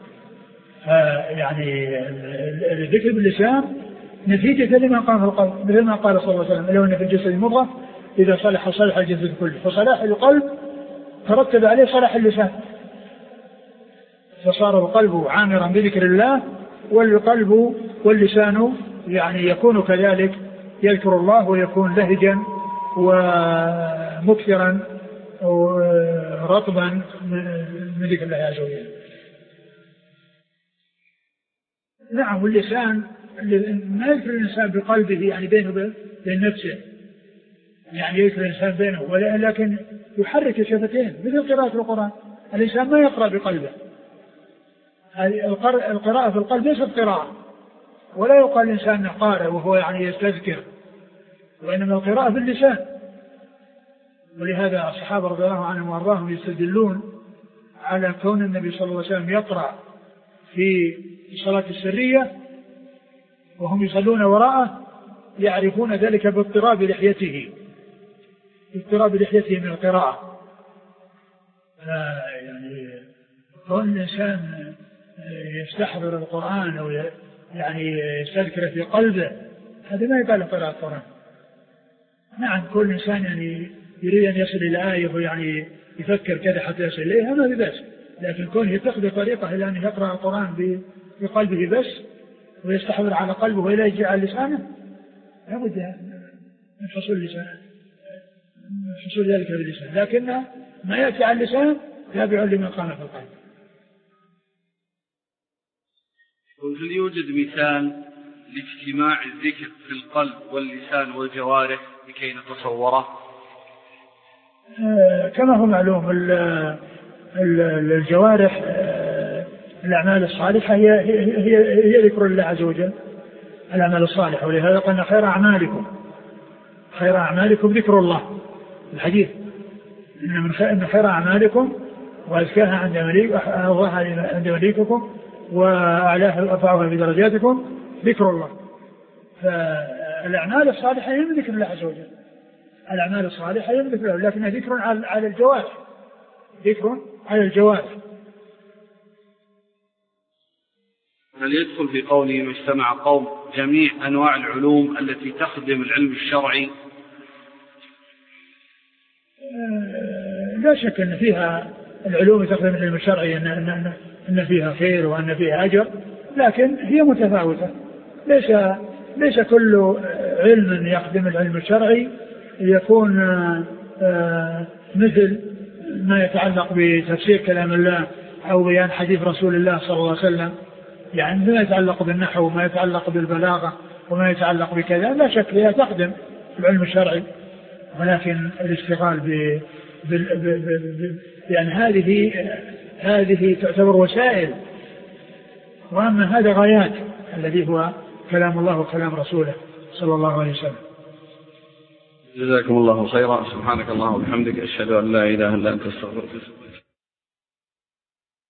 Speaker 2: يعني الذكر باللسان نتيجة لما قام في القلب، مثل ما قال صلى الله عليه وسلم: لو أن في الجسد مضغة إذا صلح صلح الجسد كله. فصلاح القلب ترتب عليه صلاح اللسان، فصار القلب عامرا بذكر الله، والقلب واللسان يعني يكون كذلك يذكر الله ويكون لهجا ومكثرا ورطبا من ذكر الله عز وجل. نعم، واللسان ما يذكر الإنسان بقلبه يعني بينه وبين نفسه، يعني يذكر الإنسان بينه، ولكن يحرك الشفتين مثل قراءة القرآن. الإنسان ما يقرأ بقلبه، القراءة في القلب ليست قراءة، ولا يقال الإنسان قارئ وهو يعني يستذكر، وإنما القراءة باللسان. ولهذا الصحابة رضي الله عنهم وأرضاهم يستدلون على كون النبي صلى الله عليه وسلم يقرأ في الصلاة السرية وهم يصلون وراءه، يعرفون ذلك باضطراب لحيته من القراءة. يعني كون الإنسان يستحضر القرآن أو يعني يستذكر في قلبه، هذا ما يقال قراءة القرآن. نعم، كل إنسان يعني يريد أن يصل إلى آية ويعني يفكر كذا حتى يصل إليها ما ببأس، لكن كونه يتخذ طريقة إلى أن يقرأ القرآن بقلبه بس ويستحضر على قلبه ولا يجي على لسانه، لابد من حصول ذلك باللسان، لكن ما يأتي على اللسان تابع لما قام في القلب.
Speaker 1: هل يوجد مثال لاجتماع الذكر في القلب واللسان والجوارح لكي نتصوره؟
Speaker 2: كما هو معلوم الجوارح الأعمال الصالحة هي ذكر الله عز وجل، الأعمال الصالحة. ولهذا قلنا خير أعمالكم ذكر الله. الحديث إن خير أعمالكم وأزكاها عند مليككم وأعلاها وأرفعها بدرجاتكم ذكر الله. فالأعمال الصالحة هي من ذكر الله عز وجل، الأعمال الصالحة هي من ذكر الله، لكنها ذكر على الجوارح، ذكر على الجواز.
Speaker 1: هل يدخل في قوله ما اجتمع قوم جميع أنواع العلوم التي تخدم العلم الشرعي؟
Speaker 2: لا شك أن فيها العلوم تخدم العلم الشرعي أن فيها خير وأن فيها أجر، لكن هي متفاوتة. ليس كل علم يخدم العلم الشرعي يكون مثل ما يتعلق بتفسير كلام الله أو بيان حديث رسول الله صلى الله عليه وسلم، يعني ما يتعلق بالنحو وما يتعلق بالبلاغة وما يتعلق بكذا، لا شك هي تخدم العلم الشرعي، ولكن الاشتغال يعني هذه تعتبر وسائل، وأما هذا غايات الذي هو كلام الله وكلام رسوله صلى الله عليه وسلم.
Speaker 1: جزاكم الله خيرا. سبحانك اللهم وبحمدك، أشهد أن لا إله إلا أنت، أستغفرك.